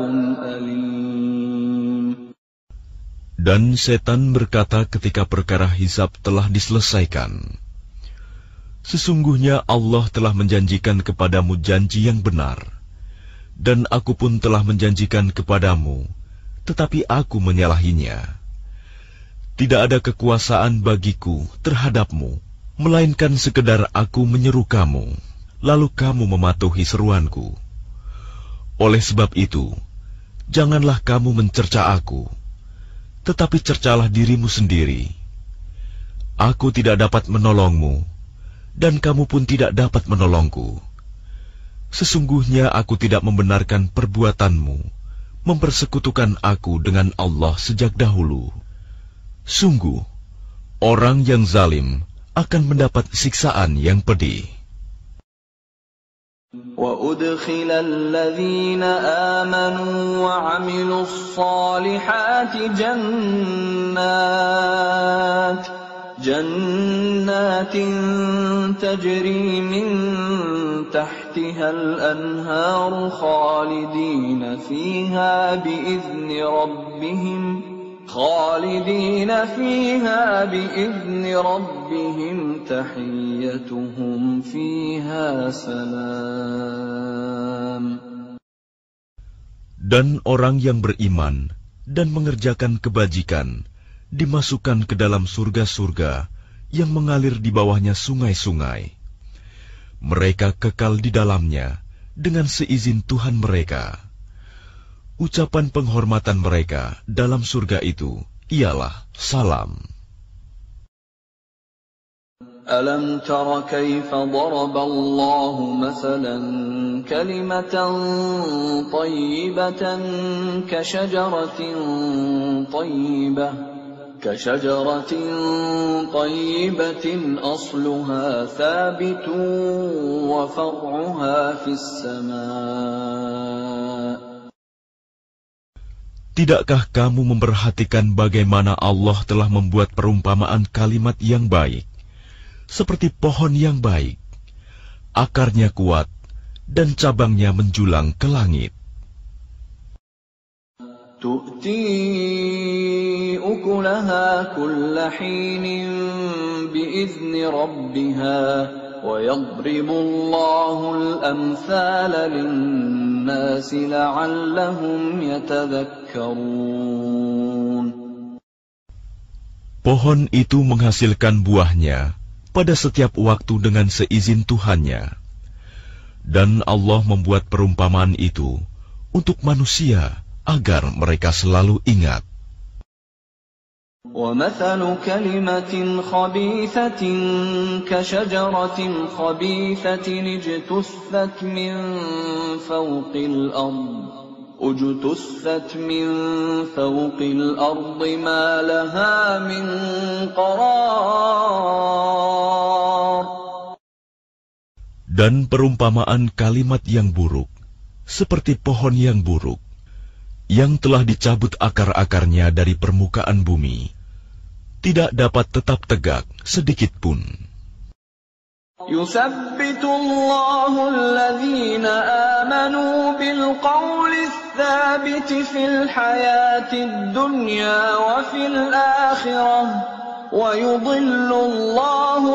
أليم. Dan setan berkata ketika perkara hisab telah diselesaikan, sesungguhnya Allah telah menjanjikan kepadamu janji yang benar, dan aku pun telah menjanjikan kepadamu, tetapi aku menyalahinya. Tidak ada kekuasaan bagiku terhadapmu, melainkan sekedar aku menyeru kamu, lalu kamu mematuhi seruanku. Oleh sebab itu, janganlah kamu mencerca aku, tetapi cercalah dirimu sendiri. Aku tidak dapat menolongmu, dan kamu pun tidak dapat menolongku. Sesungguhnya aku tidak membenarkan perbuatanmu, mempersekutukan aku dengan Allah sejak dahulu. Sungguh, orang yang zalim akan mendapat siksaan yang pedih. وَأُدْخِلَ الَّذِينَ آمَنُوا وَعَمِلُوا الصَّالِحَاتِ جَنَّاتٍ جَنَّاتٍ تَجْرِي مِنْ تَحْتِهَا الْأَنْهَارُ خَالِدِينَ فِيهَا بِإِذْنِ رَبِّهِمْ خالدين فيها بإذن ربهم تحيتهم فيها سلام. Dan orang yang beriman dan mengerjakan kebajikan dimasukkan ke dalam surga-surga yang mengalir di bawahnya sungai-sungai. Mereka kekal di dalamnya dengan seizin Tuhan mereka. Ucapan penghormatan mereka dalam surga itu ialah salam. Alam tara kaifa daraba Allah mathalan kalimatan tayyibatan kashajaratin tayyibah kashajaratin tayyibatin asluha thabitun wa far'uha fis samaa. Tidakkah kamu memperhatikan bagaimana Allah telah membuat perumpamaan kalimat yang baik, seperti pohon yang baik, akarnya kuat, dan cabangnya menjulang ke langit. Tu'ti ukulaha kulla hinin bi'izni rabbiha, wa yadribu Allahu al-amthala lin-nasi la'allahum yatadhakkarun. Pohon itu menghasilkan buahnya pada setiap waktu dengan seizin Tuhannya. Dan Allah membuat perumpamaan itu untuk manusia agar mereka selalu ingat. وَمَثَلُ كَلِمَةٍ خَبِيثَةٍ كَشَجَرَةٍ خَبِيثَةٍ اجْتُثَّتْ مِنْ فَوْقِ الْأَرْضِ اجْتُثَّتْ مِنْ فَوْقِ الْأَرْضِ مَا لَهَا مِنْ قَرَارٍ. Dan perumpamaan kalimat yang buruk seperti pohon yang buruk yang telah dicabut akar-akarnya dari permukaan bumi, tidak dapat tetap tegak sedikit pun. Yusabbitu Allahu alladhina amanu bil qawli tsabiti fil hayatid dunya wa fil akhirah wa yudhillu Allahu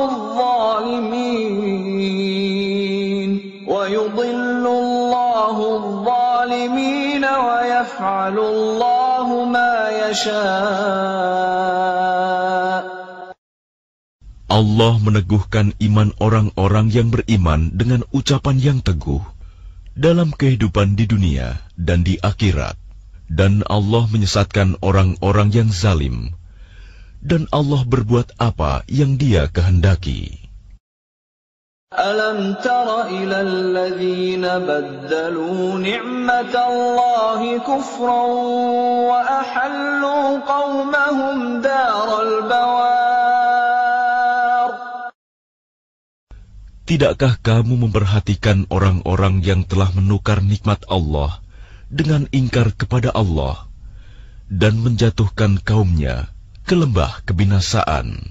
adh-dhalimin wa yudhillu Allahu adh-dhalimin الظالمين ويفعل الله ما يشاء. Allah meneguhkan iman orang-orang yang beriman dengan ucapan yang teguh dalam kehidupan di dunia dan di akhirat. Dan Allah menyesatkan orang-orang yang zalim. Dan Allah berbuat apa yang Dia kehendaki. Alam tara ila alladhina baddalu ni'matallahi kufran wa ahallu qawmahum daral bawar. Tidakkah kamu memperhatikan orang-orang yang telah menukar nikmat Allah dengan ingkar kepada Allah dan menjatuhkan kaumnya ke lembah kebinasaan?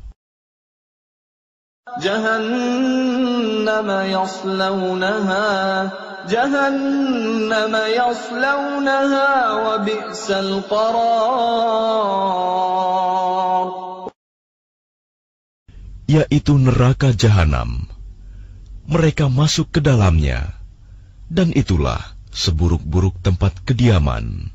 Jahannam yaslawnaha Jahannam yaslawnaha wa bi'sal qarar. Yaitu neraka Jahanam. Mereka masuk ke dalamnya, dan itulah seburuk-buruk tempat kediaman.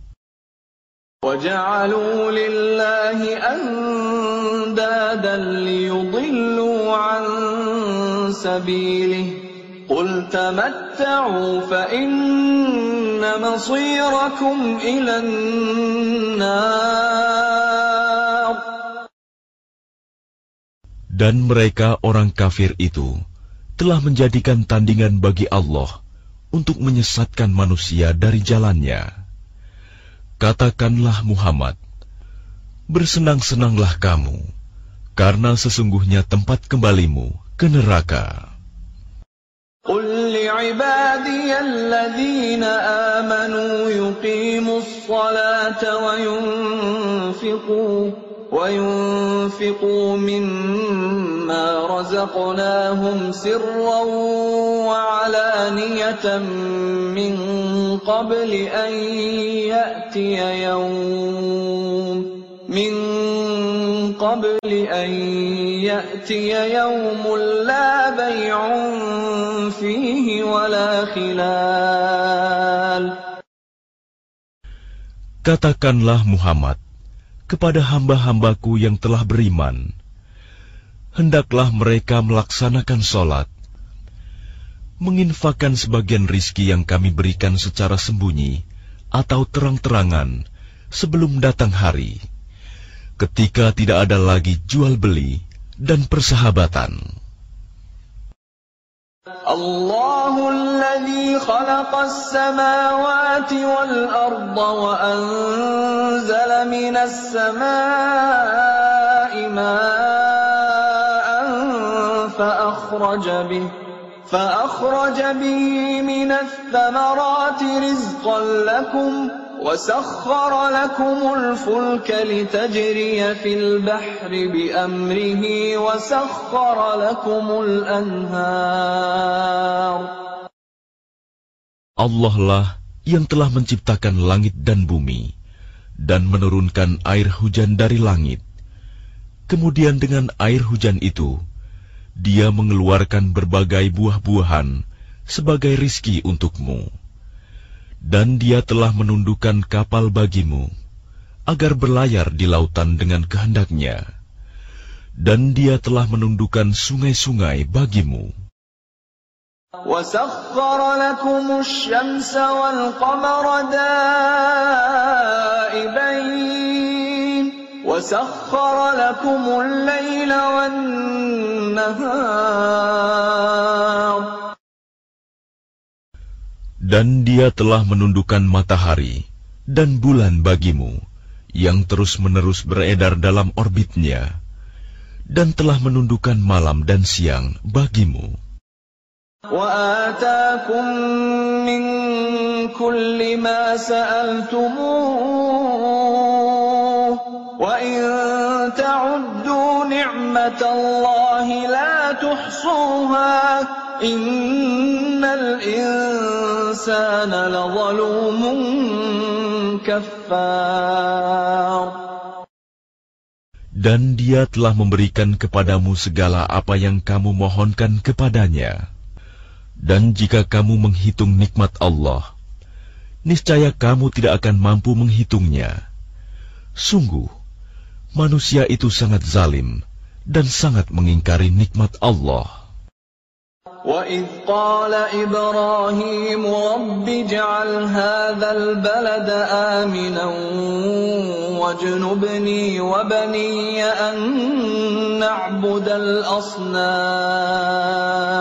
وَجَعَلُوا لِلَّهِ أَنْدَادًا لِيُضِلُّوا عَنْ سَبِيلِهِ قُلْ تَمَتَّعُوا فَإِنَّ مَصِيرَكُمْ إِلَى النَّارِ. Dan mereka orang kafir itu telah menjadikan tandingan bagi Allah untuk menyesatkan manusia dari jalannya. Katakanlah Muhammad, bersenang-senanglah kamu, karena sesungguhnya tempat kembalimu ke neraka. قُلْ لِعِبَادِيَ الَّذِينَ آمَنُوا يُقِيمُوا الصَّلَاةَ وَيُنْفِقُوا وَيُنْفِقُوا مِمَّا رَزَقْنَاهُمْ سِرًّا وَعَلَانِيَةً مِّن قَبْلِ أَن يَأْتِيَ يَوْمٌ مِّن قَبْلِ أَن يَأْتِيَ يَوْمٌ لَّا بَيْعٌ فِيهِ وَلَا خِلَالٌ. Katakanlah Muhammad kepada hamba-hambaku yang telah beriman, hendaklah mereka melaksanakan sholat, menginfakkan sebagian rizki yang kami berikan secara sembunyi atau terang-terangan sebelum datang hari, ketika tidak ada lagi jual-beli dan persahabatan. الله الذي خلق السماوات والأرض وأنزل من السماء ماء فأخرج به فأخرج به من الثمرات رزقا لكم وسخر لكم الفلك لتجري في البحر بأمره وسخر لكم الأنهار. Allah lah yang telah menciptakan langit dan bumi dan menurunkan air hujan dari langit. Kemudian dengan air hujan itu, Dia mengeluarkan berbagai buah-buahan sebagai rizki untukmu. Dan Dia telah menundukkan kapal bagimu, agar berlayar di lautan dengan kehendaknya. Dan Dia telah menundukkan sungai-sungai bagimu. وَسَخَّرَ لَكُمُ الشَّمْسَ وَالْقَمَرَ دَائِبَيْنِ وَسَخَّرَ لَكُمُ اللَّيْلَ وَالنَّهَارَ. Dan Dia telah menundukkan matahari dan bulan bagimu, yang terus-menerus beredar dalam orbitnya, dan telah menundukkan malam dan siang bagimu. وَآتَاكُم مِّن كُلِّ مَا سَأَلْتُمُوهُ وَإِن تَعُدُّوا نِعْمَةَ اللَّهِ لَا تُحْصُوهَا إِنَّ الْإِنسَانَ لَظَلُومٌ كَفَّارٌ. Dan Dia telah memberikan kepadamu segala apa yang kamu mohonkan kepadanya. Dan jika kamu menghitung nikmat Allah, niscaya kamu tidak akan mampu menghitungnya. Sungguh, manusia itu sangat zalim dan sangat mengingkari nikmat Allah. وَإِذْ قَالَ إِبْرَاهِيمُ رَبِّ اجْعَلْ هَذَا الْبَلَدَ آمِنًا وَاجْنُبْنِي وَبَنِيَّ أَن نَّعْبُدَ الْأَصْنَامَ.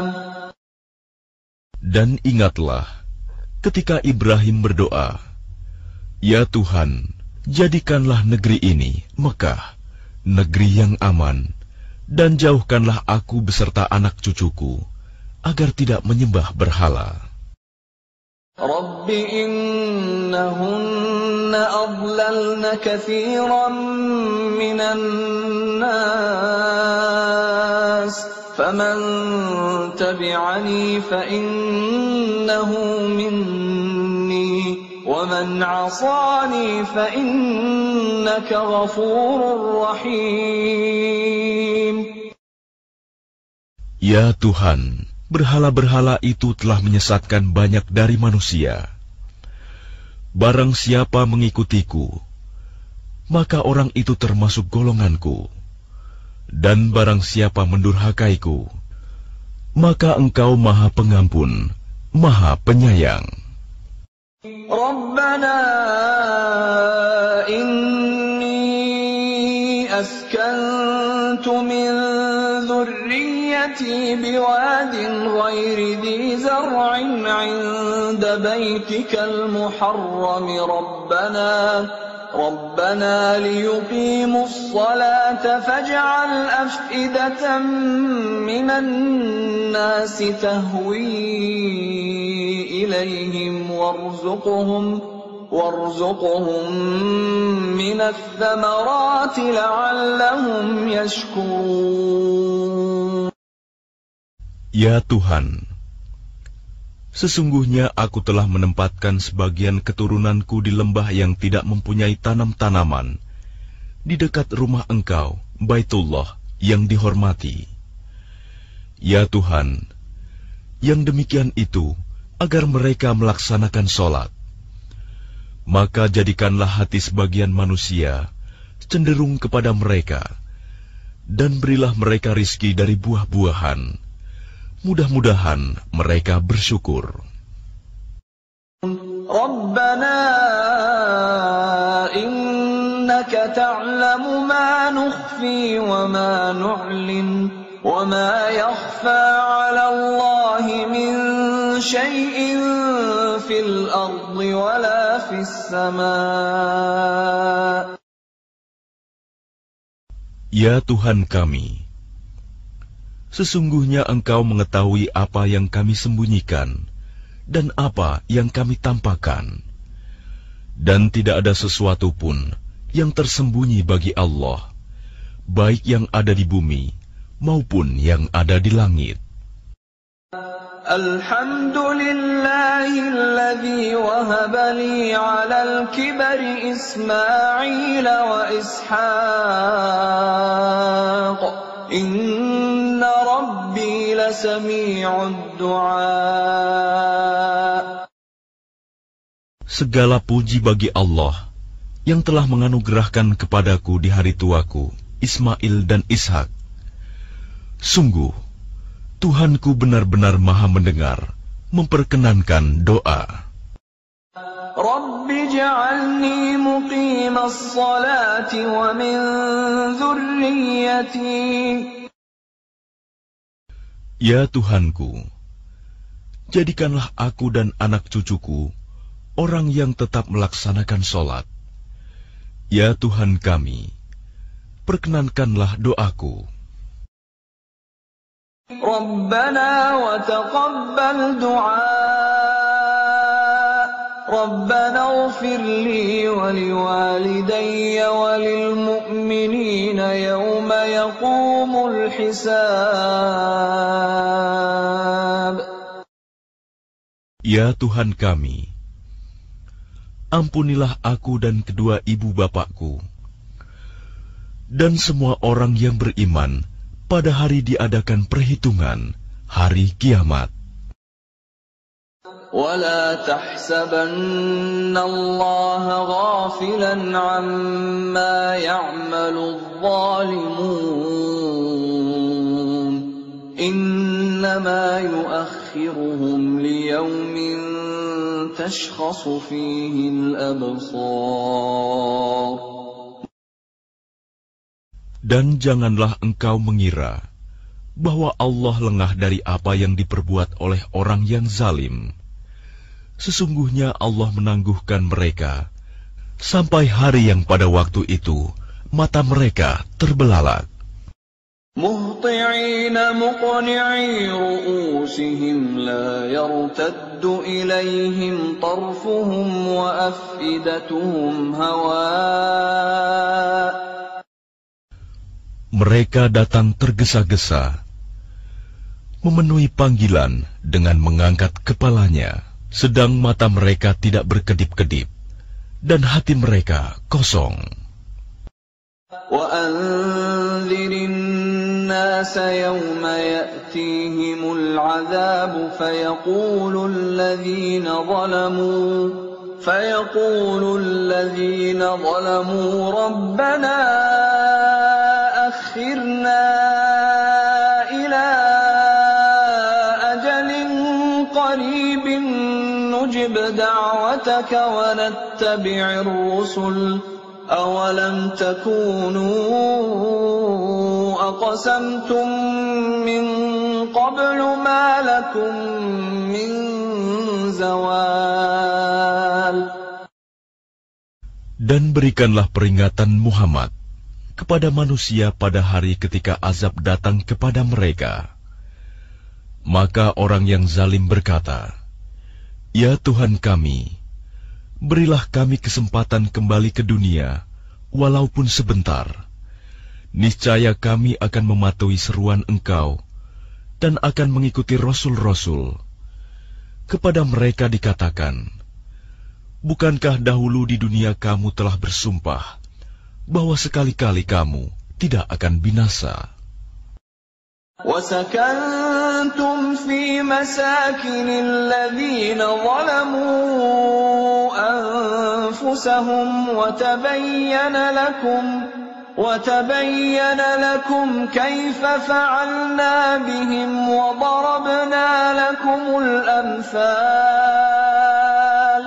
Dan ingatlah ketika Ibrahim berdoa, "Ya Tuhan, jadikanlah negeri ini, Mekah, negeri yang aman, dan jauhkanlah aku beserta anak cucuku agar tidak menyembah berhala." Rabbi innahunna adlalna katsiran minan nas faman tabi'ani fa innahu minni wa man 'asani fa innaka ghafurur rahim. Ya Tuhan, berhala-berhala itu telah menyesatkan banyak dari manusia. Barang siapa mengikutiku, maka orang itu termasuk golonganku. Dan barang siapa mendurhakaiku, maka Engkau Maha Pengampun, Maha Penyayang. Rabbana inni askantu min dhurriyyati biwadin ghairi dhi zar'in 'inda baytikal muharram rabbana rabbana liyuqimus salata faj'al af'idatan minan nasi tahwi ilayhim warzuqhum warzuqhum minats thamarati la'allahum yashkurun. Ya Tuhan, sesungguhnya aku telah menempatkan sebagian keturunanku di lembah yang tidak mempunyai tanam-tanaman, di dekat rumah Engkau, Baitullah, yang dihormati. Ya Tuhan, yang demikian itu agar mereka melaksanakan sholat. Maka jadikanlah hati sebagian manusia cenderung kepada mereka, dan berilah mereka rizki dari buah-buahan. Mudah-mudahan mereka bersyukur. Rabbana innaka ta'lamu ma nukhfi wa ma nu'lin wa ma yakhfa 'ala Allahi min shay'in fil ardi wa la fis sama'. Ya Tuhan kami, sesungguhnya Engkau mengetahui apa yang kami sembunyikan dan apa yang kami tampakkan, dan tidak ada sesuatu pun yang tersembunyi bagi Allah, baik yang ada di bumi maupun yang ada di langit. Alhamdulillahilladzi wahaba li 'alal kibari Ismail wa Ishaq. Inna Rabbi lasami'ud du'a. Segala puji bagi Allah yang telah menganugerahkan kepadaku di hari tuaku Ismail dan Ishak. Sungguh, Tuhanku benar-benar Maha mendengar, memperkenankan doa. Rabbi ja'alni muqimas salati wa min dhurriyyati. Ya Tuhanku, jadikanlah aku dan anak cucuku orang yang tetap melaksanakan sholat. Ya Tuhan kami, perkenankanlah doaku. Rabbana wa taqabbal du'a. Rabbana ighfir li wa liwalidayya wa lil mu'minina yawma yaqumul hisab. Ya Tuhan kami, ampunilah aku dan kedua ibu bapakku, dan semua orang yang beriman pada hari diadakan perhitungan, hari kiamat. ولا تحسبن الله غافلا عما يعمل الظالمون إنما يؤخرهم ليوم تشخص فيه الأبصار. Dan janganlah engkau mengira bahwa Allah lengah dari apa yang diperbuat oleh orang yang zalim. Sesungguhnya Allah menangguhkan mereka sampai hari yang pada waktu itu mata mereka terbelalak. Muhti'ina muqni'i ru'usihim la yartaddu ilaihim tarfuhum wa af'idatuhum hawa'. Mereka datang tergesa-gesa, memenuhi panggilan dengan mengangkat kepalanya. Sedang mata mereka tidak berkedip-kedip, dan hati mereka kosong. وَأَنذِرِ النَّاسَ يَوْمَ يَأْتِيهِمُ الْعَذَابُ فَيَقُولُ الَّذِينَ ظَلَمُوا فَيَقُولُ الَّذِينَ ظَلَمُوا رَبَّنَا أَخِّرْنَا إِلَى أَجَلٍ قَرِيبٍ نجب دعوتك ونتبع الرسل أولم تكونوا أقسمتم من قبل ما لكم من زوال. Dan berikanlah peringatan Muhammad kepada manusia pada hari ketika azab datang kepada mereka. Maka orang yang zalim berkata, "Ya Tuhan kami, berilah kami kesempatan kembali ke dunia, walaupun sebentar. Niscaya kami akan mematuhi seruan Engkau dan akan mengikuti Rasul-Rasul." Kepada mereka dikatakan, "Bukankah dahulu di dunia kamu telah bersumpah bahwa sekali-kali kamu tidak akan binasa?" وَسَكَنْتُمْ فِي مَسَاكِنِ الَّذِينَ ظَلَمُوا أَنفُسَهُمْ وَتَبَيَّنَ لَكُمْ وَتَبَيَّنَ لَكُمْ كَيْفَ فَعَلْنَا بِهِمْ وَضَرَبْنَا لَكُمُ الْأَمْثَالَ.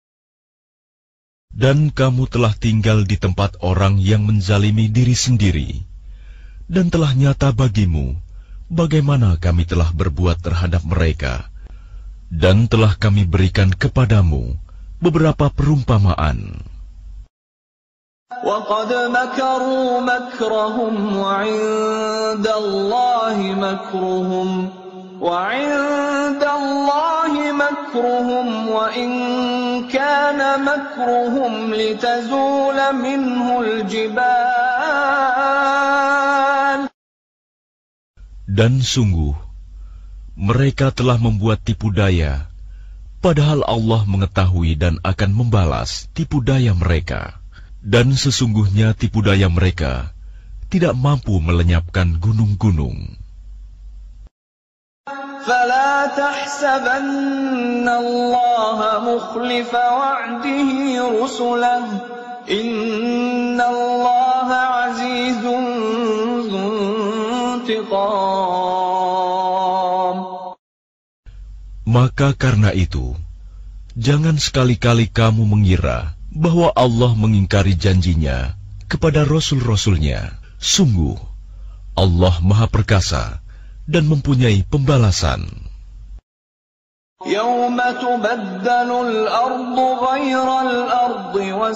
Dan kamu telah tinggal di tempat orang yang menzalimi diri sendiri, dan telah nyata bagimu bagaimana kami telah berbuat terhadap mereka, dan telah kami berikan kepadamu beberapa perumpamaan. وَقَدْ مَكَرُوا مَكْرَهُمْ وَعِندَ اللَّهِ مَكْرُهُمْ وَعِندَ اللَّهِ مَكْرُهُمْ وَإِنْ كَانَ مَكْرُهُمْ لِتَزُولَ مِنْهُ الْجِبَالُ. Dan sungguh, mereka telah membuat tipu daya, padahal Allah mengetahui dan akan membalas tipu daya mereka. Dan sesungguhnya tipu daya mereka tidak mampu melenyapkan gunung-gunung. فَلَا تَحْسَبَنَّ اللَّهَ مُخْلِفَ وَعْدِهِ رُسُلَهُ إِنَّ اللَّهَ عَزِيزٌ ذُو انتِقَامٍ. Maka karena itu, jangan sekali-kali kamu mengira bahwa Allah mengingkari janjinya kepada Rasul-Rasulnya. Sungguh, Allah Maha Perkasa dan mempunyai pembalasan. يَوْمَ تُبَدَّلُ الْأَرْضُ غَيْرَ الْأَرْضِ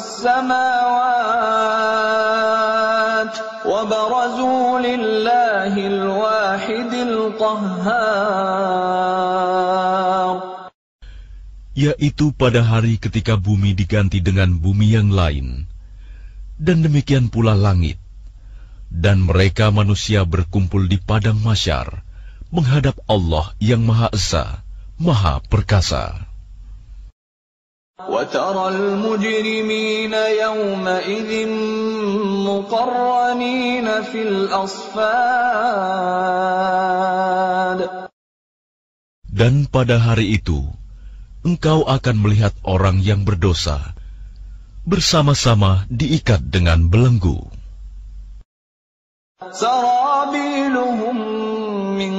وَالسَّمَاوَاتُ وَبَرَزُوا لِلَّهِ الْوَاحِدِ الْقَهَّارِ. Yaitu pada hari ketika bumi diganti dengan bumi yang lain, dan demikian pula langit, dan mereka manusia berkumpul di padang mahsyar menghadap Allah yang Maha Esa, Maha Perkasa. وَتَرَى الْمُجْرِمِينَ يَوْمَئِذٍ مُقَرَّنِينَ فِي الْأَصْفَادِ. Dan pada hari itu, engkau akan melihat orang yang berdosa bersama-sama diikat dengan belenggu. سرابيلهم من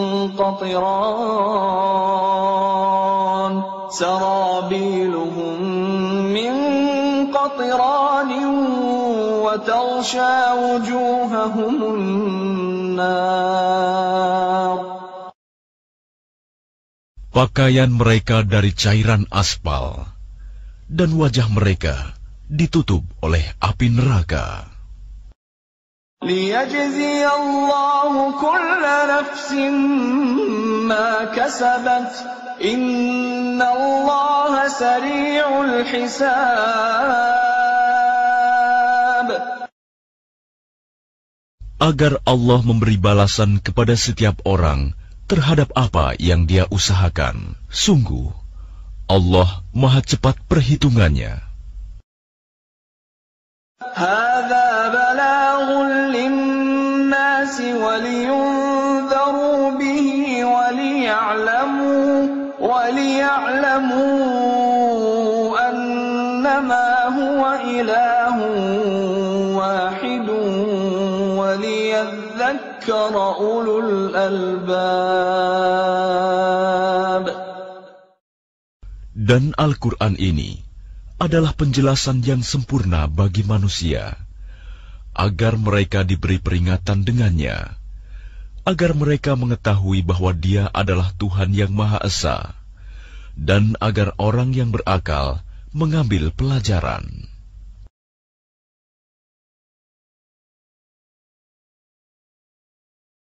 قطران سرابيلهم من قطران وتغشى وجوههم النار. Pakaian mereka dari cairan aspal, dan wajah mereka ditutup oleh api neraka. ليجزي الله كل نفس ما كسبت إن الله سريع الحساب. Agar Allah memberi balasan kepada setiap orang terhadap apa yang dia usahakan. Sungguh, Allah Maha cepat perhitungannya. هذا بلاغ للناس ولينذروا به وليعلموا وليعلموا أنما هو إله واحد وليذكر أولو الألباب. Dan Al-Quran ini adalah penjelasan yang sempurna bagi manusia, agar mereka diberi peringatan dengannya, agar mereka mengetahui bahwa Dia adalah Tuhan yang Maha Esa, dan agar orang yang berakal mengambil pelajaran.